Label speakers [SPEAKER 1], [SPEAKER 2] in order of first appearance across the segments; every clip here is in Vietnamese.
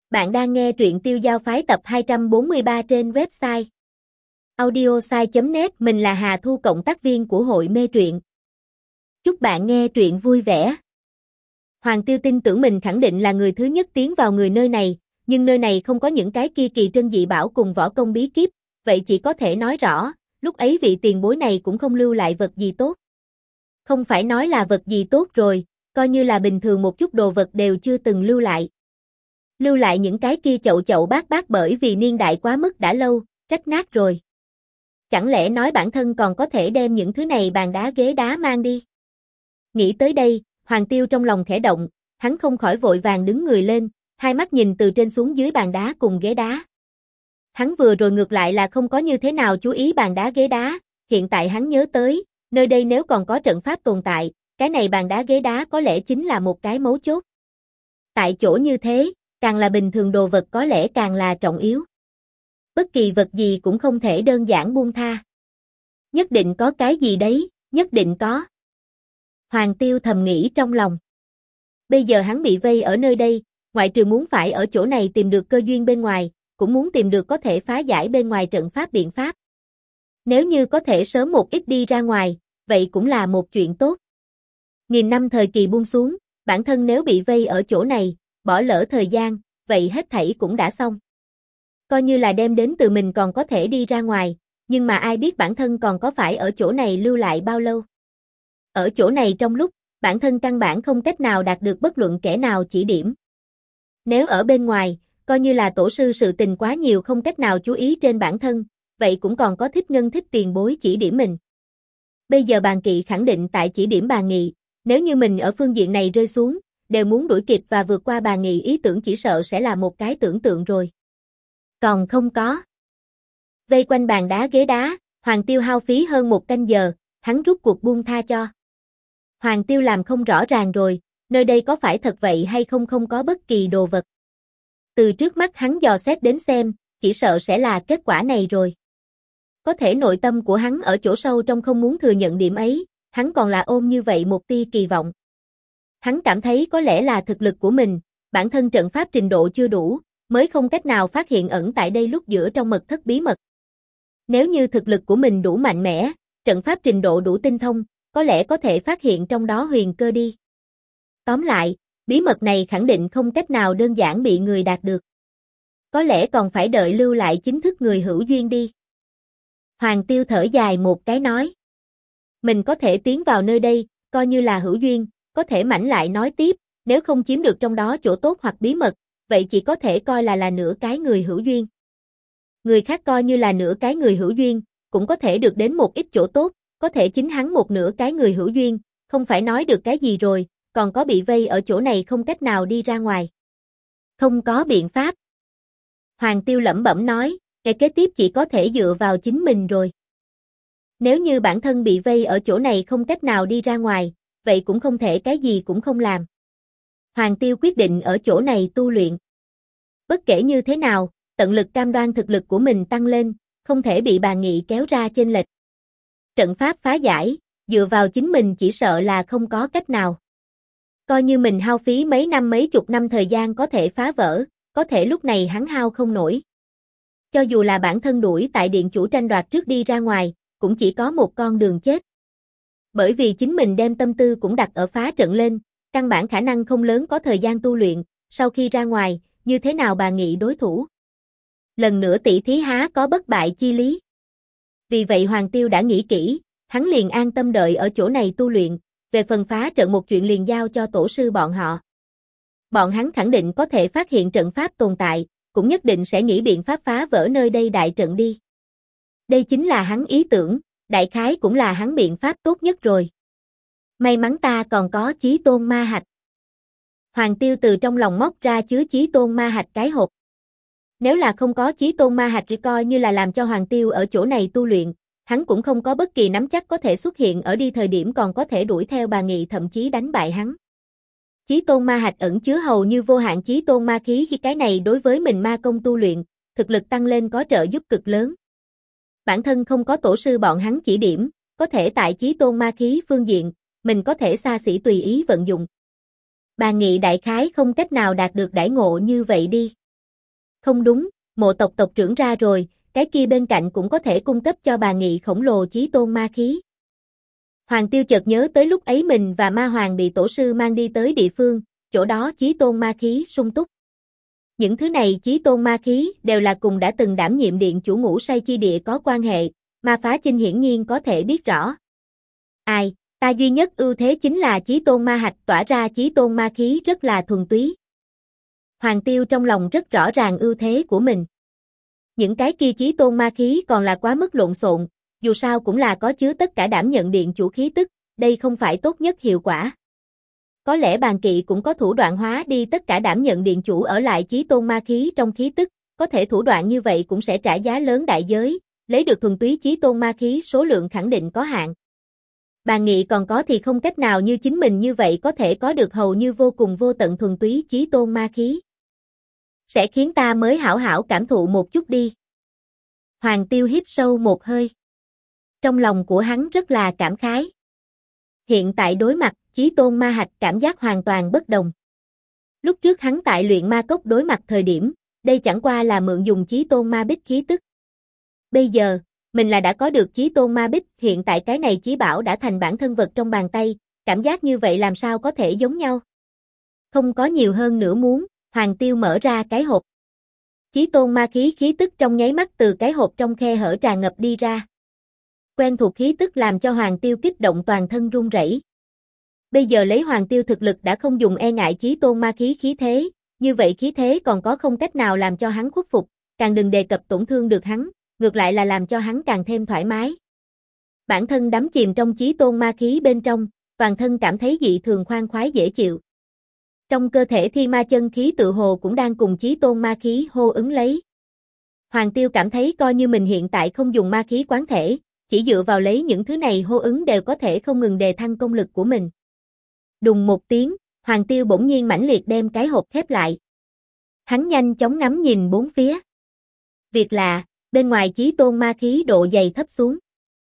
[SPEAKER 1] Bạn đang nghe truyện Tiêu Giao Phái tập 243 trên website audiosai.net. Mình là Hà Thu, cộng tác viên của hội mê truyện. Chúc bạn nghe truyện vui vẻ. Hoàng Tiêu tin tưởng mình khẳng định là người thứ nhất tiến vào người nơi này, nhưng nơi này không có những cái kia kỳ trân dị bảo cùng võ công bí kíp, vậy chỉ có thể nói rõ, lúc ấy vị tiền bối này cũng không lưu lại vật gì tốt. Không phải nói là vật gì tốt rồi, coi như là bình thường một chút đồ vật đều chưa từng lưu lại. Lưu lại những cái kia chậu chậu bát bát bởi vì niên đại quá mức đã lâu, rách nát rồi. Chẳng lẽ nói bản thân còn có thể đem những thứ này bàn đá ghế đá mang đi? Nghĩ tới đây, Hoàng Tiêu trong lòng khẽ động, hắn không khỏi vội vàng đứng người lên, hai mắt nhìn từ trên xuống dưới bàn đá cùng ghế đá. Hắn vừa rồi ngược lại là không có như thế nào chú ý bàn đá ghế đá, hiện tại hắn nhớ tới, nơi đây nếu còn có trận pháp tồn tại, cái này bàn đá ghế đá có lẽ chính là một cái mấu chốt. Tại chỗ như thế, càng là bình thường đồ vật có lẽ càng là trọng yếu. Bất kỳ vật gì cũng không thể đơn giản buông tha. Nhất định có cái gì đấy, nhất định có. Hoàng Tiêu thầm nghĩ trong lòng. Bây giờ hắn bị vây ở nơi đây, ngoại trừ muốn phải ở chỗ này tìm được cơ duyên bên ngoài, cũng muốn tìm được có thể phá giải bên ngoài trận pháp biện pháp. Nếu như có thể sớm một ít đi ra ngoài, vậy cũng là một chuyện tốt. Nghìn năm thời kỳ buông xuống, bản thân nếu bị vây ở chỗ này, bỏ lỡ thời gian, vậy hết thảy cũng đã xong. Coi như là đem đến từ mình còn có thể đi ra ngoài, nhưng mà ai biết bản thân còn có phải ở chỗ này lưu lại bao lâu. Ở chỗ này trong lúc, bản thân căn bản không cách nào đạt được bất luận kẻ nào chỉ điểm. Nếu ở bên ngoài, coi như là tổ sư sự tình quá nhiều không cách nào chú ý trên bản thân, vậy cũng còn có Thích Ngân Thích tiền bối chỉ điểm mình. Bây giờ Bàn Kỵ khẳng định tại chỉ điểm Bàn Nghị, nếu như mình ở phương diện này rơi xuống, đều muốn đuổi kịp và vượt qua Bàn Nghị, ý tưởng chỉ sợ sẽ là một cái tưởng tượng rồi. Còn không có. Vây quanh bàn đá ghế đá, Hoàng Tiêu hao phí hơn một canh giờ, hắn rút cuộc buông tha cho. Hoàng Tiêu làm không rõ ràng rồi, nơi đây có phải thật vậy hay không có bất kỳ đồ vật. Từ trước mắt hắn dò xét đến xem, chỉ sợ sẽ là kết quả này rồi. Có thể nội tâm của hắn ở chỗ sâu trong không muốn thừa nhận điểm ấy, hắn còn là ôm như vậy một tia kỳ vọng. Hắn cảm thấy có lẽ là thực lực của mình, bản thân trận pháp trình độ chưa đủ, mới không cách nào phát hiện ẩn tại đây lúc giữa trong mật thất bí mật. Nếu như thực lực của mình đủ mạnh mẽ, trận pháp trình độ đủ tinh thông, có lẽ có thể phát hiện trong đó huyền cơ đi. Tóm lại, bí mật này khẳng định không cách nào đơn giản bị người đạt được. Có lẽ còn phải đợi lưu lại chính thức người hữu duyên đi. Hoàng Tiêu thở dài một cái nói. Mình có thể tiến vào nơi đây, coi như là hữu duyên, có thể mảnh lại nói tiếp, nếu không chiếm được trong đó chỗ tốt hoặc bí mật, vậy chỉ có thể coi là nửa cái người hữu duyên. Người khác coi như là nửa cái người hữu duyên, cũng có thể được đến một ít chỗ tốt, có thể chính hắn một nửa cái người hữu duyên, không phải nói được cái gì rồi, còn có bị vây ở chỗ này không cách nào đi ra ngoài. Không có biện pháp. Hoàng Tiêu lẩm bẩm nói, cái kế tiếp chỉ có thể dựa vào chính mình rồi. Nếu như bản thân bị vây ở chỗ này không cách nào đi ra ngoài, vậy cũng không thể cái gì cũng không làm. Hoàng Tiêu quyết định ở chỗ này tu luyện. Bất kể như thế nào, tận lực cam đoan thực lực của mình tăng lên, không thể bị Bàn Nghị kéo ra chênh lệch. Trận pháp phá giải, dựa vào chính mình chỉ sợ là không có cách nào. Coi như mình hao phí mấy năm mấy chục năm thời gian có thể phá vỡ, có thể lúc này hắn hao không nổi. Cho dù là bản thân đuổi tại điện chủ tranh đoạt trước đi ra ngoài, cũng chỉ có một con đường chết. Bởi vì chính mình đem tâm tư cũng đặt ở phá trận lên, căn bản khả năng không lớn có thời gian tu luyện, sau khi ra ngoài, như thế nào Bàn Nghị đối thủ. Lần nữa tỷ thí há có bất bại chi lý. Vì vậy Hoàng Tiêu đã nghĩ kỹ, hắn liền an tâm đợi ở chỗ này tu luyện, về phần phá trận một chuyện liền giao cho tổ sư bọn họ. Bọn hắn khẳng định có thể phát hiện trận pháp tồn tại, cũng nhất định sẽ nghĩ biện pháp phá vỡ nơi đây đại trận đi. Đây chính là hắn ý tưởng, đại khái cũng là hắn biện pháp tốt nhất rồi. May mắn ta còn có Chí Tôn Ma Hạch. Hoàng Tiêu từ trong lòng móc ra chứa Chí Tôn Ma Hạch cái hộp. Nếu là không có Chí Tôn Ma Hạch thì coi như là làm cho Hoàng Tiêu ở chỗ này tu luyện, hắn cũng không có bất kỳ nắm chắc có thể xuất hiện ở đi thời điểm còn có thể đuổi theo Bàn Nghị thậm chí đánh bại hắn. Chí Tôn Ma Hạch ẩn chứa hầu như vô hạn Chí Tôn Ma khí, khi cái này đối với mình ma công tu luyện, thực lực tăng lên có trợ giúp cực lớn. Bản thân không có tổ sư bọn hắn chỉ điểm, có thể tại Chí Tôn Ma khí phương diện, mình có thể xa xỉ tùy ý vận dụng. Bàn Nghị đại khái không cách nào đạt được đãi ngộ như vậy đi. Không đúng, Mộ tộc tộc trưởng ra rồi, cái kia bên cạnh cũng có thể cung cấp cho bà Nghị khổng lồ chí tôn ma khí. Hoàng Tiêu chợt nhớ tới lúc ấy mình và Ma Hoàng bị tổ sư mang đi tới địa phương, chỗ đó chí tôn ma khí sung túc. Những thứ này chí tôn ma khí đều là cùng đã từng đảm nhiệm điện chủ Ngũ Sai Chi Địa có quan hệ, Ma Phá Chinh hiển nhiên có thể biết rõ. Ai, ta duy nhất ưu thế chính là chí tôn ma hạch tỏa ra chí tôn ma khí rất là thuần túy. Hoàng Tiêu trong lòng rất rõ ràng ưu thế của mình. Những cái kia chí tôn ma khí còn là quá mức lộn xộn, dù sao cũng là có chứa tất cả đảm nhận điện chủ khí tức, đây không phải tốt nhất hiệu quả. Có lẽ bàn kỵ cũng có thủ đoạn hóa đi tất cả đảm nhận điện chủ ở lại chí tôn ma khí trong khí tức, có thể thủ đoạn như vậy cũng sẽ trả giá lớn đại giới, lấy được thuần túy chí tôn ma khí số lượng khẳng định có hạn. Bàn nghị còn có thì không cách nào như chính mình như vậy có thể có được hầu như vô cùng vô tận thuần túy chí tôn ma khí. Sẽ khiến ta mới hảo hảo cảm thụ một chút đi. Hoàng Tiêu hít sâu một hơi. Trong lòng của hắn rất là cảm khái. Hiện tại đối mặt chí tôn ma hạch cảm giác hoàn toàn bất đồng. Lúc trước hắn tại luyện ma cốc đối mặt thời điểm, đây chẳng qua là mượn dùng chí tôn ma bích khí tức. Bây giờ, mình là đã có được chí tôn ma bích, hiện tại cái này chí bảo đã thành bản thân vật trong bàn tay, cảm giác như vậy làm sao có thể giống nhau. Không có nhiều hơn nữa muốn, Hoàng Tiêu mở ra cái hộp. Chí tôn ma khí khí tức trong nháy mắt từ cái hộp trong khe hở tràn ngập đi ra. Quen thuộc khí tức làm cho Hoàng Tiêu kích động toàn thân run rẩy. Bây giờ lấy Hoàng Tiêu thực lực đã không dùng e ngại chí tôn ma khí khí thế, như vậy khí thế còn có không cách nào làm cho hắn khuất phục, càng đừng đề cập tổn thương được hắn, ngược lại là làm cho hắn càng thêm thoải mái. Bản thân đắm chìm trong chí tôn ma khí bên trong, toàn thân cảm thấy dị thường khoan khoái dễ chịu. Trong cơ thể thi ma chân khí tự hồ cũng đang cùng chí tôn ma khí hô ứng lấy. Hoàng Tiêu cảm thấy coi như mình hiện tại không dùng ma khí quán thể, chỉ dựa vào lấy những thứ này hô ứng đều có thể không ngừng đề thăng công lực của mình. Đùng một tiếng, Hoàng Tiêu bỗng nhiên mãnh liệt đem cái hộp khép lại. Hắn nhanh chóng ngắm nhìn bốn phía. Việc lạ, bên ngoài chí tôn ma khí độ dày thấp xuống.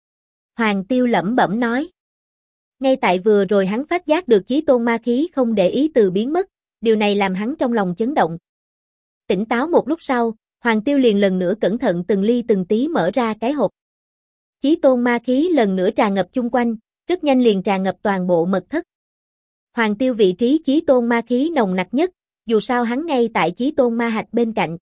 [SPEAKER 1] Hoàng Tiêu lẩm bẩm nói. Ngay tại vừa rồi hắn phát giác được chí tôn ma khí không để ý từ biến mất, điều này làm hắn trong lòng chấn động. Tỉnh táo một lúc sau, Hoàng Tiêu liền lần nữa cẩn thận từng ly từng tí mở ra cái hộp. Chí tôn ma khí lần nữa tràn ngập chung quanh, rất nhanh liền tràn ngập toàn bộ mật thất. Hoàng Tiêu vị trí chí tôn ma khí nồng nặc nhất, dù sao hắn ngay tại chí tôn ma hạch bên cạnh.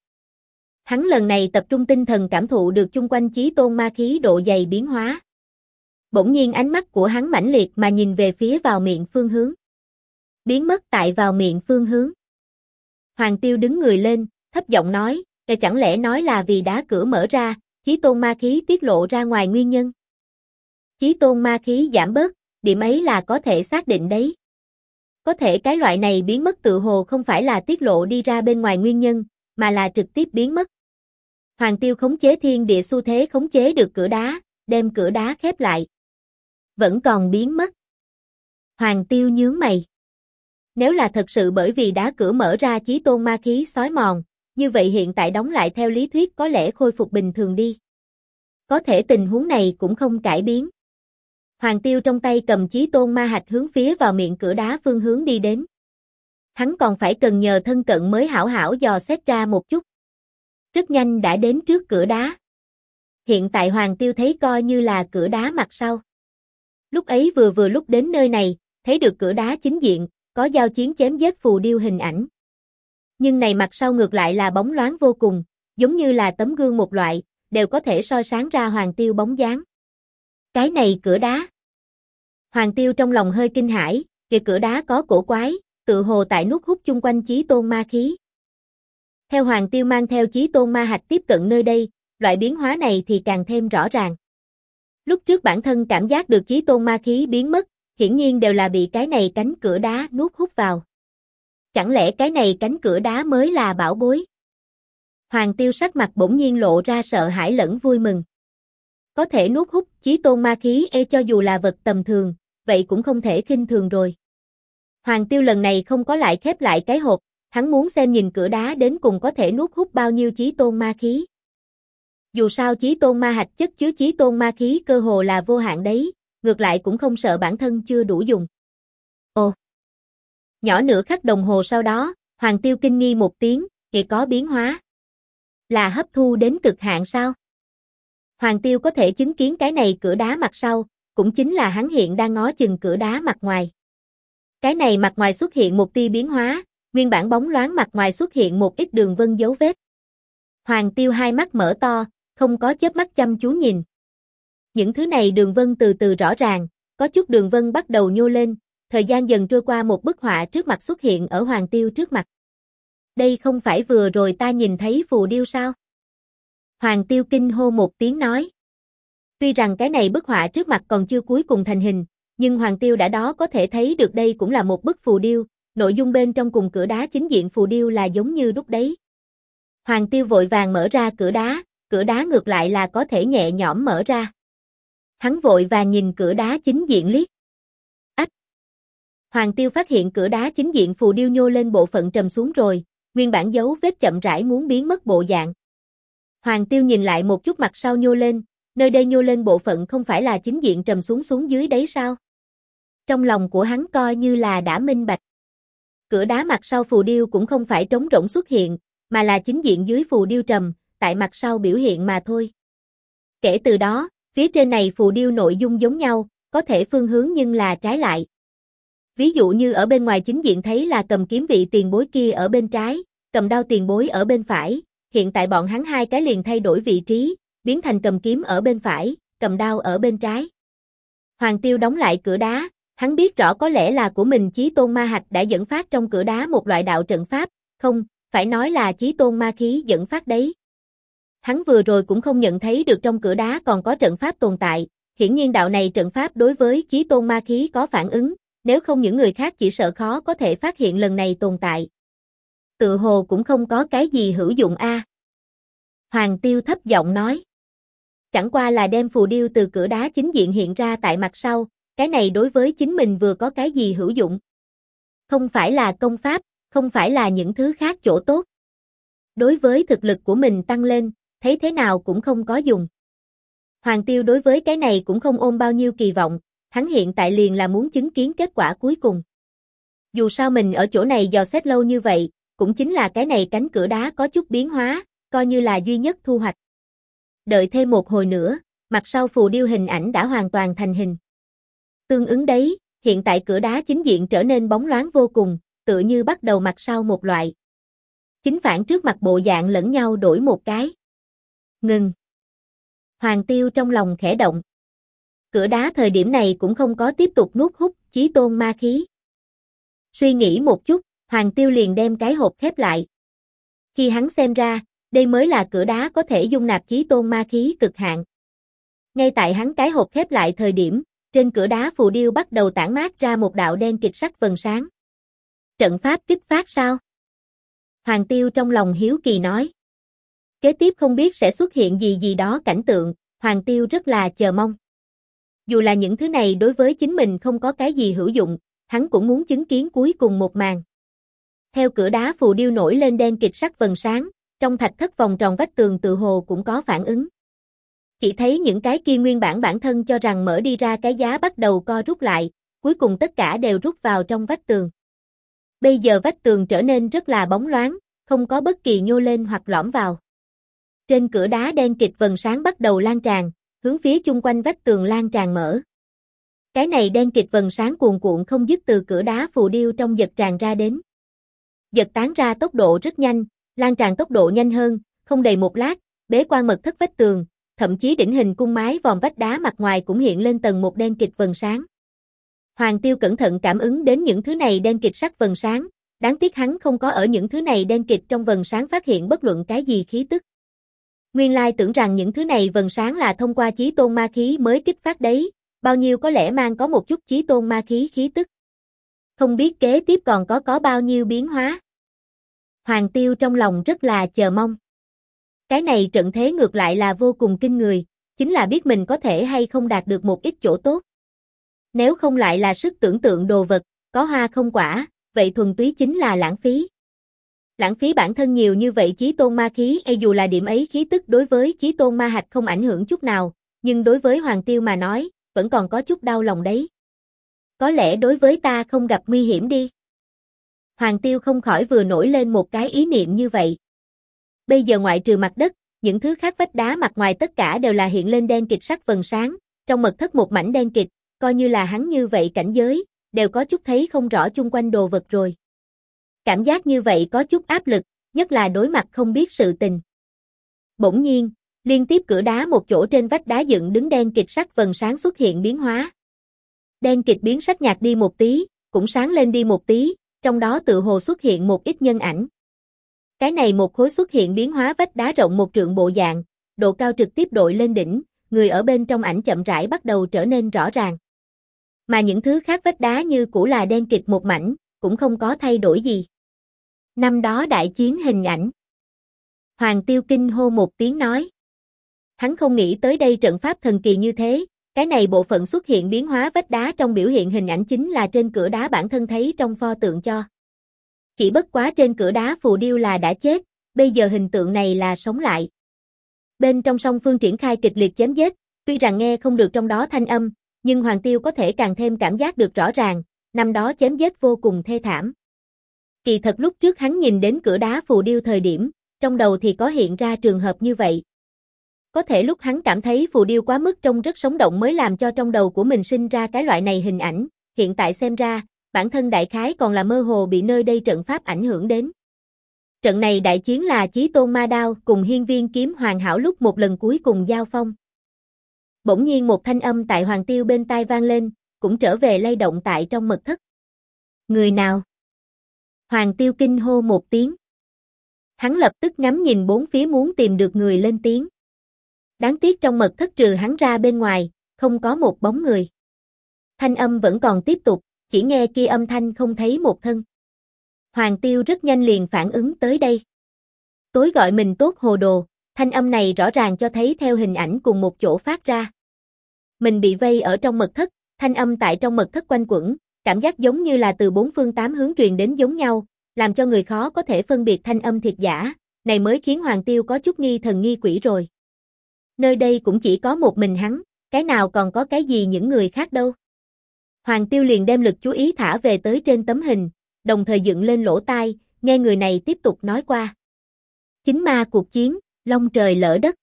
[SPEAKER 1] Hắn lần này tập trung tinh thần cảm thụ được chung quanh chí tôn ma khí độ dày biến hóa. Bỗng nhiên ánh mắt của hắn mãnh liệt mà nhìn về phía vào miệng phương hướng. Biến mất tại vào miệng phương hướng. Hoàng Tiêu đứng người lên, thấp giọng nói, chẳng lẽ nói là vì đá cửa mở ra, chí tôn ma khí tiết lộ ra ngoài nguyên nhân. Chí tôn ma khí giảm bớt, điểm ấy là có thể xác định đấy. Có thể cái loại này biến mất tự hồ không phải là tiết lộ đi ra bên ngoài nguyên nhân, mà là trực tiếp biến mất. Hoàng Tiêu khống chế thiên địa xu thế khống chế được cửa đá, đem cửa đá khép lại. Vẫn còn biến mất. Hoàng Tiêu nhướng mày. Nếu là thật sự bởi vì đá cửa mở ra chí tôn ma khí xói mòn, như vậy hiện tại đóng lại theo lý thuyết có lẽ khôi phục bình thường đi. Có thể tình huống này cũng không cải biến. Hoàng Tiêu trong tay cầm chí tôn ma hạch hướng phía vào miệng cửa đá phương hướng đi đến. Hắn còn phải cần nhờ thân cận mới hảo hảo dò xét ra một chút. Rất nhanh đã đến trước cửa đá. Hiện tại Hoàng Tiêu thấy coi như là cửa đá mặt sau. Lúc ấy vừa lúc đến nơi này, thấy được cửa đá chính diện, có giao chiến chém giết phù điêu hình ảnh. Nhưng này mặt sau ngược lại là bóng loáng vô cùng, giống như là tấm gương một loại, đều có thể soi sáng ra Hoàng Tiêu bóng dáng. Cái này cửa đá. Hoàng Tiêu trong lòng hơi kinh hãi, kìa cửa đá có cổ quái, tự hồ tại nút hút chung quanh chí tôn ma khí. Theo Hoàng Tiêu mang theo chí tôn ma hạch tiếp cận nơi đây, loại biến hóa này thì càng thêm rõ ràng. Lúc trước bản thân cảm giác được chí tôn ma khí biến mất, hiển nhiên đều là bị cái này cánh cửa đá nuốt hút vào. Chẳng lẽ cái này cánh cửa đá mới là bảo bối? Hoàng Tiêu sắc mặt bỗng nhiên lộ ra sợ hãi lẫn vui mừng. Có thể nuốt hút chí tôn ma khí cho dù là vật tầm thường, vậy cũng không thể khinh thường rồi. Hoàng Tiêu lần này không có lại khép lại cái hộp, hắn muốn xem nhìn cửa đá đến cùng có thể nuốt hút bao nhiêu chí tôn ma khí. Dù sao chí tôn ma hạch chất chứa chí tôn ma khí cơ hồ là vô hạn đấy, ngược lại cũng không sợ bản thân chưa đủ dùng. Ồ! Nhỏ nửa khắc đồng hồ sau đó, Hoàng Tiêu kinh nghi một tiếng, kìa có biến hóa. Là hấp thu đến cực hạn sao? Hoàng Tiêu có thể chứng kiến cái này cửa đá mặt sau, cũng chính là hắn hiện đang ngó chừng cửa đá mặt ngoài. Cái này mặt ngoài xuất hiện một tia biến hóa, nguyên bản bóng loáng mặt ngoài xuất hiện một ít đường vân dấu vết. Hoàng Tiêu hai mắt mở to, không có chớp mắt chăm chú nhìn. Những thứ này đường vân từ từ rõ ràng, có chút đường vân bắt đầu nhô lên, thời gian dần trôi qua một bức họa trước mặt xuất hiện ở Hoàng Tiêu trước mặt. Đây không phải vừa rồi ta nhìn thấy phù điêu sao? Hoàng Tiêu kinh hô một tiếng nói. Tuy rằng cái này bức họa trước mặt còn chưa cuối cùng thành hình, nhưng Hoàng Tiêu đã đó có thể thấy được đây cũng là một bức phù điêu, nội dung bên trong cùng cửa đá chính diện phù điêu là giống như đúc đấy. Hoàng Tiêu vội vàng mở ra cửa đá ngược lại là có thể nhẹ nhõm mở ra. Hắn vội vàng nhìn cửa đá chính diện liếc. Ách! Hoàng Tiêu phát hiện cửa đá chính diện phù điêu nhô lên bộ phận trầm xuống rồi, nguyên bản dấu vết chậm rãi muốn biến mất bộ dạng. Hoàng Tiêu nhìn lại một chút mặt sau nhô lên, nơi đây nhô lên bộ phận không phải là chính diện trầm xuống xuống dưới đấy sao? Trong lòng của hắn coi như là đã minh bạch. Cửa đá mặt sau phù điêu cũng không phải trống rỗng xuất hiện, mà là chính diện dưới phù điêu trầm, tại mặt sau biểu hiện mà thôi. Kể từ đó, phía trên này phù điêu nội dung giống nhau, có thể phương hướng nhưng là trái lại. Ví dụ như ở bên ngoài chính diện thấy là cầm kiếm vị tiền bối kia ở bên trái, cầm đao tiền bối ở bên phải, hiện tại bọn hắn hai cái liền thay đổi vị trí, biến thành cầm kiếm ở bên phải, cầm đao ở bên trái. Hoàng Tiêu đóng lại cửa đá, hắn biết rõ có lẽ là của mình Chí Tôn Ma Hạch đã dẫn phát trong cửa đá một loại đạo trận pháp, không, phải nói là Chí Tôn Ma Khí dẫn phát đấy. Hắn vừa rồi cũng không nhận thấy được trong cửa đá còn có trận pháp tồn tại, hiển nhiên đạo này trận pháp đối với Chí Tôn Ma Khí có phản ứng, nếu không những người khác chỉ sợ khó có thể phát hiện lần này tồn tại. Tự hồ cũng không có cái gì hữu dụng a. Hoàng Tiêu thấp giọng nói. Chẳng qua là đem phù điêu từ cửa đá chính diện hiện ra tại mặt sau, cái này đối với chính mình vừa có cái gì hữu dụng. Không phải là công pháp, không phải là những thứ khác chỗ tốt. Đối với thực lực của mình tăng lên, thấy thế nào cũng không có dùng. Hoàng Tiêu đối với cái này cũng không ôm bao nhiêu kỳ vọng, hắn hiện tại liền là muốn chứng kiến kết quả cuối cùng. Dù sao mình ở chỗ này dò xét lâu như vậy, cũng chính là cái này cánh cửa đá có chút biến hóa, coi như là duy nhất thu hoạch. Đợi thêm một hồi nữa, mặt sau phù điêu hình ảnh đã hoàn toàn thành hình. Tương ứng đấy, hiện tại cửa đá chính diện trở nên bóng loáng vô cùng, tựa như bắt đầu mặt sau một loại. Chính phản trước mặt bộ dạng lẫn nhau đổi một cái. Ngừng. Hoàng Tiêu trong lòng khẽ động. Cửa đá thời điểm này cũng không có tiếp tục nuốt hút Chí Tôn Ma Khí. Suy nghĩ một chút, Hoàng Tiêu liền đem cái hộp khép lại. Khi hắn xem ra, đây mới là cửa đá có thể dung nạp Chí Tôn Ma Khí cực hạn. Ngay tại hắn cái hộp khép lại thời điểm, trên cửa đá phù điêu bắt đầu tản mát ra một đạo đen kịt sắc vầng sáng. Trận pháp kích phát sao? Hoàng Tiêu trong lòng hiếu kỳ nói. Kế tiếp không biết sẽ xuất hiện gì đó cảnh tượng, Hoàng Tiêu rất là chờ mong. Dù là những thứ này đối với chính mình không có cái gì hữu dụng, hắn cũng muốn chứng kiến cuối cùng một màn. Theo cửa đá phù điêu nổi lên đen kịt sắc vầng sáng, trong thạch thất vòng tròn vách tường tự hồ cũng có phản ứng. Chỉ thấy những cái kia nguyên bản thân cho rằng mở đi ra cái giá bắt đầu co rút lại, cuối cùng tất cả đều rút vào trong vách tường. Bây giờ vách tường trở nên rất là bóng loáng, không có bất kỳ nhô lên hoặc lõm vào. Trên cửa đá đen kịt vầng sáng bắt đầu lan tràn, hướng phía chung quanh vách tường lan tràn mở. Cái này đen kịt vầng sáng cuồn cuộn không dứt từ cửa đá phù điêu trong giật tràn ra đến. Giật tán ra tốc độ rất nhanh, lan tràn tốc độ nhanh hơn, không đầy một lát, bế quan mật thất vách tường, thậm chí đỉnh hình cung mái vòm vách đá mặt ngoài cũng hiện lên tầng một đen kịt vầng sáng. Hoàng Tiêu cẩn thận cảm ứng đến những thứ này đen kịt sắc vầng sáng, đáng tiếc hắn không có ở những thứ này đen kịt trong vầng sáng phát hiện bất luận cái gì khí tức. Nguyên lai tưởng rằng những thứ này vầng sáng là thông qua Chí Tôn Ma Khí mới kích phát đấy, bao nhiêu có lẽ mang có một chút Chí Tôn Ma Khí khí tức. Không biết kế tiếp còn có bao nhiêu biến hóa. Hoàng Tiêu trong lòng rất là chờ mong. Cái này trận thế ngược lại là vô cùng kinh người, chính là biết mình có thể hay không đạt được một ít chỗ tốt. Nếu không lại là sức tưởng tượng đồ vật, có hoa không quả, vậy thuần túy chính là lãng phí. Lãng phí bản thân nhiều như vậy Chí Tôn Ma Khí dù là điểm ấy khí tức đối với Chí Tôn Ma Hạch không ảnh hưởng chút nào, nhưng đối với Hoàng Tiêu mà nói, vẫn còn có chút đau lòng đấy. Có lẽ đối với ta không gặp nguy hiểm đi. Hoàng Tiêu không khỏi vừa nổi lên một cái ý niệm như vậy. Bây giờ ngoại trừ mặt đất, những thứ khác vách đá mặt ngoài tất cả đều là hiện lên đen kịt sắc vầng sáng, trong mật thất một mảnh đen kịt, coi như là hắn như vậy cảnh giới, đều có chút thấy không rõ chung quanh đồ vật rồi. Cảm giác như vậy có chút áp lực, nhất là đối mặt không biết sự tình. Bỗng nhiên, liên tiếp cửa đá một chỗ trên vách đá dựng đứng đen kịt sắc vầng sáng xuất hiện biến hóa. Đen kịt biến sắc nhạt đi một tí, cũng sáng lên đi một tí, trong đó tự hồ xuất hiện một ít nhân ảnh. Cái này một khối xuất hiện biến hóa vách đá rộng 1 trượng bộ dạng, độ cao trực tiếp đội lên đỉnh, người ở bên trong ảnh chậm rãi bắt đầu trở nên rõ ràng. Mà những thứ khác vách đá như cũ là đen kịt một mảnh, cũng không có thay đổi gì. Năm đó đại chiến hình ảnh. Hoàng Tiêu kinh hô một tiếng nói. Hắn không nghĩ tới đây trận pháp thần kỳ như thế, cái này bộ phận xuất hiện biến hóa vách đá trong biểu hiện hình ảnh chính là trên cửa đá bản thân thấy trong pho tượng cho. Chỉ bất quá trên cửa đá phù điêu là đã chết, bây giờ hình tượng này là sống lại. Bên trong song phương triển khai kịch liệt chém giết, tuy rằng nghe không được trong đó thanh âm, nhưng Hoàng Tiêu có thể càng thêm cảm giác được rõ ràng, năm đó chém giết vô cùng thê thảm. Kỳ thật lúc trước hắn nhìn đến cửa đá phù điêu thời điểm, trong đầu thì có hiện ra trường hợp như vậy. Có thể lúc hắn cảm thấy phù điêu quá mức trông rất sống động mới làm cho trong đầu của mình sinh ra cái loại này hình ảnh, hiện tại xem ra, bản thân đại khái còn là mơ hồ bị nơi đây trận pháp ảnh hưởng đến. Trận này đại chiến là Chí Tôn Ma Đao cùng Hiên Viên Kiếm Hoàn Hảo lúc một lần cuối cùng giao phong. Bỗng nhiên một thanh âm tại Hoàng Tiêu bên tai vang lên, cũng trở về lay động tại trong mật thất. Người nào? Hoàng Tiêu kinh hô một tiếng. Hắn lập tức ngắm nhìn bốn phía muốn tìm được người lên tiếng. Đáng tiếc trong mật thất trừ hắn ra bên ngoài, không có một bóng người. Thanh âm vẫn còn tiếp tục, chỉ nghe kia âm thanh không thấy một thân. Hoàng Tiêu rất nhanh liền phản ứng tới đây. Tối gọi mình tốt hồ đồ, thanh âm này rõ ràng cho thấy theo hình ảnh cùng một chỗ phát ra. Mình bị vây ở trong mật thất, thanh âm tại trong mật thất quanh quẩn, cảm giác giống như là từ 4 phương 8 hướng truyền đến giống nhau, làm cho người khó có thể phân biệt thanh âm thiệt giả, này mới khiến Hoàng Tiêu có chút nghi thần nghi quỷ rồi. Nơi đây cũng chỉ có một mình hắn, cái nào còn có cái gì những người khác đâu. Hoàng Tiêu liền đem lực chú ý thả về tới trên tấm hình, đồng thời dựng lên lỗ tai, nghe người này tiếp tục nói qua. Chính ma cuộc chiến, long trời lỡ đất.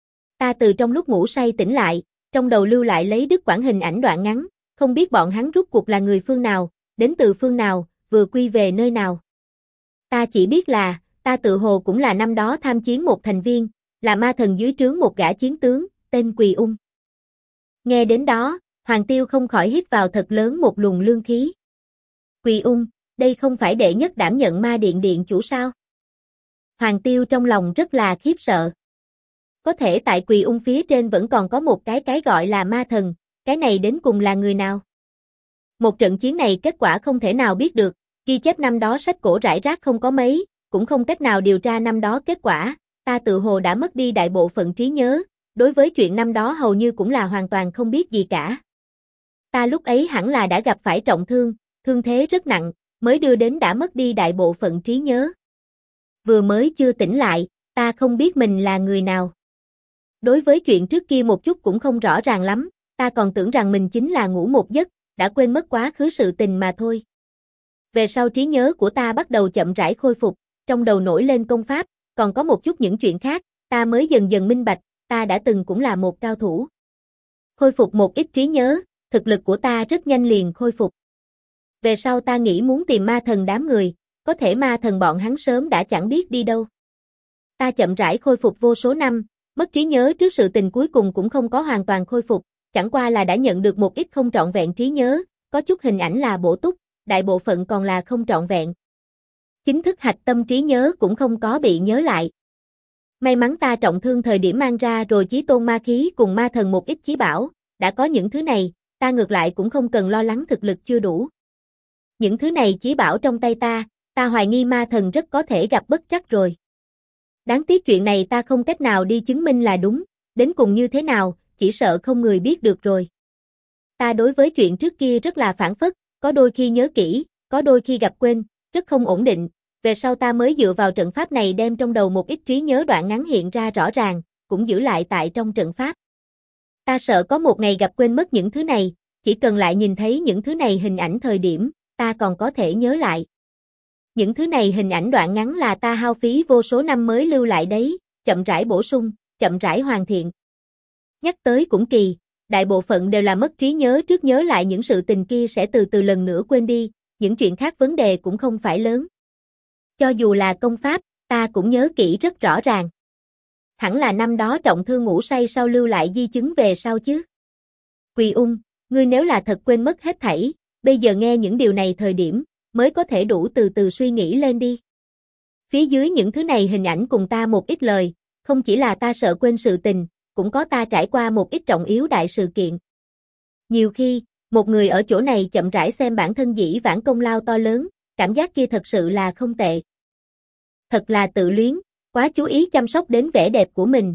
[SPEAKER 1] Ta từ trong lúc ngủ say tỉnh lại, trong đầu lưu lại lấy đứt quãng hình ảnh đoạn ngắn, không biết bọn hắn rút cuộc là người phương nào, đến từ phương nào, vừa quy về nơi nào. Ta chỉ biết là, ta tự hồ cũng là năm đó tham chiến một thành viên, là ma thần dưới trướng một gã chiến tướng, tên Quỳ Ung. Nghe đến đó, Hoàng Tiêu không khỏi hít vào thật lớn một luồng lương khí. Quỳ Ung, đây không phải đệ nhất đảm nhận ma điện điện chủ sao? Hoàng Tiêu trong lòng rất là khiếp sợ. Có thể tại Quỳ Ung phía trên vẫn còn có một cái gọi là ma thần, cái này đến cùng là người nào? Một trận chiến này kết quả không thể nào biết được, ghi chép năm đó sách cổ rải rác không có mấy, cũng không cách nào điều tra năm đó kết quả, ta tự hồ đã mất đi đại bộ phận trí nhớ, đối với chuyện năm đó hầu như cũng là hoàn toàn không biết gì cả. Ta lúc ấy hẳn là đã gặp phải trọng thương, thương thế rất nặng, mới đưa đến đã mất đi đại bộ phận trí nhớ. Vừa mới chưa tỉnh lại, ta không biết mình là người nào. Đối với chuyện trước kia một chút cũng không rõ ràng lắm, ta còn tưởng rằng mình chính là ngủ một giấc, đã quên mất quá khứ sự tình mà thôi. Về sau trí nhớ của ta bắt đầu chậm rãi khôi phục, trong đầu nổi lên công pháp, còn có một chút những chuyện khác, ta mới dần dần minh bạch, ta đã từng cũng là một cao thủ. Khôi phục một ít trí nhớ, thực lực của ta rất nhanh liền khôi phục. Về sau ta nghĩ muốn tìm ma thần đám người, có thể ma thần bọn hắn sớm đã chẳng biết đi đâu. Ta chậm rãi khôi phục vô số năm, mất trí nhớ trước sự tình cuối cùng cũng không có hoàn toàn khôi phục, chẳng qua là đã nhận được một ít không trọn vẹn trí nhớ, có chút hình ảnh là bổ túc, đại bộ phận còn là không trọn vẹn. Chính thức hạch tâm trí nhớ cũng không có bị nhớ lại. May mắn ta trọng thương thời điểm mang ra rồi chí tôn ma khí cùng ma thần một ít chí bảo, đã có những thứ này, ta ngược lại cũng không cần lo lắng thực lực chưa đủ. Những thứ này chí bảo trong tay ta hoài nghi ma thần rất có thể gặp bất trắc rồi. Đáng tiếc chuyện này ta không cách nào đi chứng minh là đúng, đến cùng như thế nào, chỉ sợ không người biết được rồi. Ta đối với chuyện trước kia rất là phản phất, có đôi khi nhớ kỹ, có đôi khi gặp quên, rất không ổn định, về sau ta mới dựa vào trận pháp này đem trong đầu một ít trí nhớ đoạn ngắn hiện ra rõ ràng, cũng giữ lại tại trong trận pháp. Ta sợ có một ngày gặp quên mất những thứ này, chỉ cần lại nhìn thấy những thứ này hình ảnh thời điểm, ta còn có thể nhớ lại. Những thứ này hình ảnh đoạn ngắn là ta hao phí vô số năm mới lưu lại đấy, chậm rãi bổ sung, chậm rãi hoàn thiện. Nhắc tới cũng kỳ, đại bộ phận đều là mất trí nhớ trước nhớ lại những sự tình kia sẽ từ từ lần nữa quên đi, những chuyện khác vấn đề cũng không phải lớn. Cho dù là công pháp, ta cũng nhớ kỹ rất rõ ràng. Hẳn là năm đó trọng thương ngủ say sau lưu lại di chứng về sau chứ. Quỳ Ung, ngươi nếu là thật quên mất hết thảy, bây giờ nghe những điều này thời điểm, mới có thể đủ từ từ suy nghĩ lên đi. Phía dưới những thứ này hình ảnh cùng ta một ít lời, không chỉ là ta sợ quên sự tình, cũng có ta trải qua một ít trọng yếu đại sự kiện. Nhiều khi, một người ở chỗ này chậm rãi xem bản thân dĩ vãng công lao to lớn, cảm giác kia thật sự là không tệ. Thật là tự luyến, quá chú ý chăm sóc đến vẻ đẹp của mình,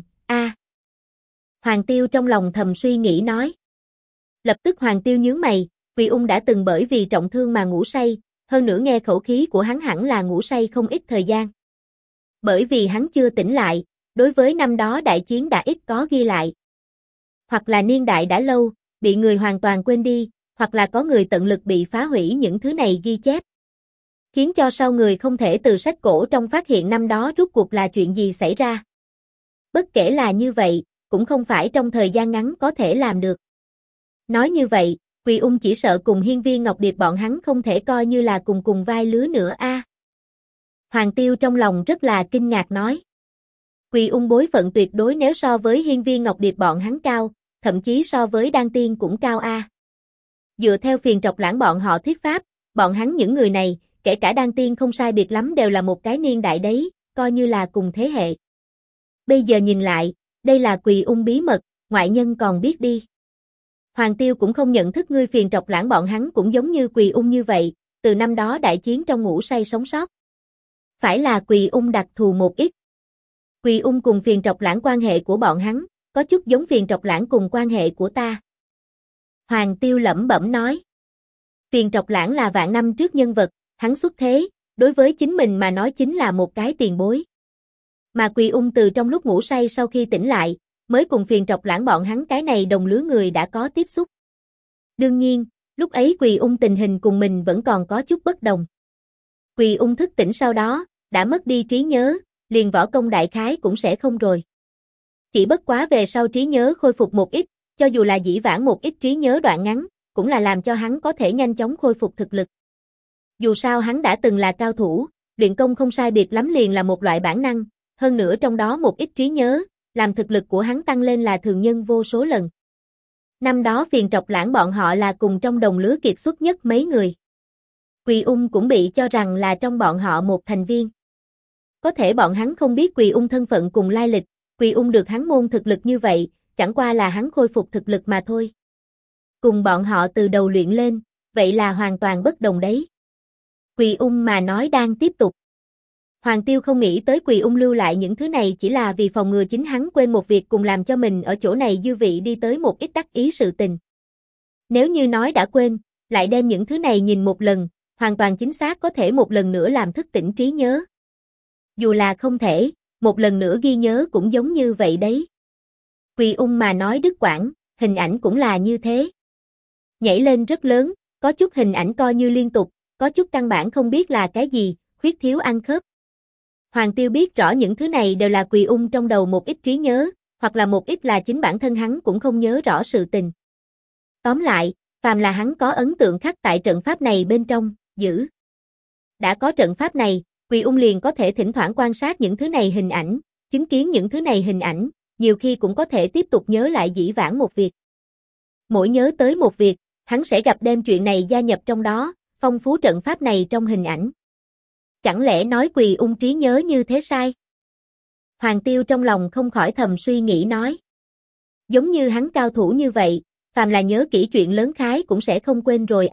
[SPEAKER 1] Hoàng Tiêu trong lòng thầm suy nghĩ nói. Lập tức Hoàng Tiêu nhướng mày, Quỳ Ung đã từng bởi vì trọng thương mà ngủ say, hơn nữa nghe khẩu khí của hắn hẳn là ngủ say không ít thời gian. Bởi vì hắn chưa tỉnh lại, đối với năm đó đại chiến đã ít có ghi lại. Hoặc là niên đại đã lâu, bị người hoàn toàn quên đi, hoặc là có người tận lực bị phá hủy những thứ này ghi chép. Khiến cho sau người không thể từ sách cổ trong phát hiện năm đó rốt cuộc là chuyện gì xảy ra. Bất kể là như vậy, cũng không phải trong thời gian ngắn có thể làm được. Nói như vậy, Quỳ Ung chỉ sợ cùng Hiên Viên Ngọc Điệp bọn hắn không thể coi như là cùng vai lứa nữa Hoàng Tiêu trong lòng rất là kinh ngạc nói. Quỳ Ung bối phận tuyệt đối nếu so với Hiên Viên Ngọc Điệp bọn hắn cao, thậm chí so với Đan Tiên cũng cao Dựa theo Phiền Trọc Lãng bọn họ thuyết pháp, bọn hắn những người này, kể cả Đan Tiên không sai biệt lắm đều là một cái niên đại đấy, coi như là cùng thế hệ. Bây giờ nhìn lại, đây là Quỳ Ung bí mật, ngoại nhân còn biết đi. Hoàng Tiêu cũng không nhận thức ngươi Phiền Trọc Lãng bọn hắn cũng giống như Quỳ Ung như vậy, từ năm đó đại chiến trong ngủ say sống sót. Phải là Quỳ Ung đặc thù một ít. Quỳ Ung cùng Phiền Trọc Lãng quan hệ của bọn hắn, có chút giống Phiền Trọc Lãng cùng quan hệ của ta. Hoàng Tiêu lẩm bẩm nói. Phiền Trọc Lãng là vạn năm trước nhân vật, hắn xuất thế, đối với chính mình mà nói chính là một cái tiền bối. Mà Quỳ Ung từ trong lúc ngủ say sau khi tỉnh lại, mới cùng Phiền Trọc Lãng bọn hắn cái này đồng lứa người đã có tiếp xúc. Đương nhiên, lúc ấy Quỳ Ung tình hình cùng mình vẫn còn có chút bất đồng. Quỳ Ung thức tỉnh sau đó, đã mất đi trí nhớ, liền võ công đại khái cũng sẽ không rồi. Chỉ bất quá về sau trí nhớ khôi phục một ít, cho dù là dĩ vãng một ít trí nhớ đoạn ngắn, cũng là làm cho hắn có thể nhanh chóng khôi phục thực lực. Dù sao hắn đã từng là cao thủ, luyện công không sai biệt lắm liền là một loại bản năng, hơn nữa trong đó một ít trí nhớ, làm thực lực của hắn tăng lên là thường nhân vô số lần. Năm đó Phiền Trọc Lãng bọn họ là cùng trong đồng lứa kiệt xuất nhất mấy người. Quỳ Ung cũng bị cho rằng là trong bọn họ một thành viên. Có thể bọn hắn không biết Quỳ Ung thân phận cùng lai lịch, Quỳ Ung được hắn môn thực lực như vậy, chẳng qua là hắn khôi phục thực lực mà thôi. Cùng bọn họ từ đầu luyện lên, vậy là hoàn toàn bất đồng đấy. Quỳ Ung mà nói đang tiếp tục. Hoàng Tiêu không nghĩ tới Quỳ Ung lưu lại những thứ này chỉ là vì phòng ngừa chính hắn quên một việc cùng làm cho mình ở chỗ này dư vị đi tới một ít đắc ý sự tình. Nếu như nói đã quên, lại đem những thứ này nhìn một lần, hoàn toàn chính xác có thể một lần nữa làm thức tỉnh trí nhớ. Dù là không thể, một lần nữa ghi nhớ cũng giống như vậy đấy. Quỳ Ung mà nói đứt quãng, hình ảnh cũng là như thế. Nhảy lên rất lớn, có chút hình ảnh coi như liên tục, có chút căn bản không biết là cái gì, khuyết thiếu ăn khớp. Hoàng Tiêu biết rõ những thứ này đều là Quỳ Ung trong đầu một ít trí nhớ, hoặc là một ít là chính bản thân hắn cũng không nhớ rõ sự tình. Tóm lại, phàm là hắn có ấn tượng khắc tại trận pháp này bên trong, giữ. Đã có trận pháp này, Quỳ Ung liền có thể thỉnh thoảng quan sát những thứ này hình ảnh, chứng kiến những thứ này hình ảnh, nhiều khi cũng có thể tiếp tục nhớ lại dĩ vãng một việc. Mỗi nhớ tới một việc, hắn sẽ gặp đem chuyện này gia nhập trong đó, phong phú trận pháp này trong hình ảnh. Chẳng lẽ nói Quỳ Ung trí nhớ như thế sai? Hoàng Tiêu trong lòng không khỏi thầm suy nghĩ nói. Giống như hắn cao thủ như vậy, phàm là nhớ kỹ chuyện lớn khái cũng sẽ không quên rồi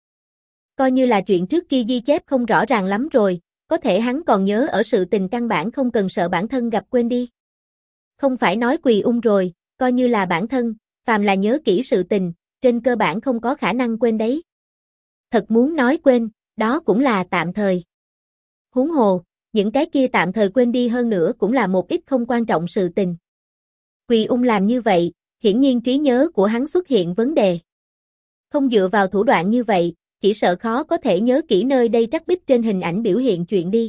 [SPEAKER 1] Coi như là chuyện trước kia ghi chép không rõ ràng lắm rồi, có thể hắn còn nhớ ở sự tình căn bản không cần sợ bản thân gặp quên đi. Không phải nói Quỳ Ung rồi, coi như là bản thân, phàm là nhớ kỹ sự tình, trên cơ bản không có khả năng quên đấy. Thật muốn nói quên, đó cũng là tạm thời. Huống hồ, những cái kia tạm thời quên đi hơn nữa cũng là một ít không quan trọng sự tình. Quỳ Ung làm như vậy, hiển nhiên trí nhớ của hắn xuất hiện vấn đề. Không dựa vào thủ đoạn như vậy, chỉ sợ khó có thể nhớ kỹ nơi đây trắc bích trên hình ảnh biểu hiện chuyện đi.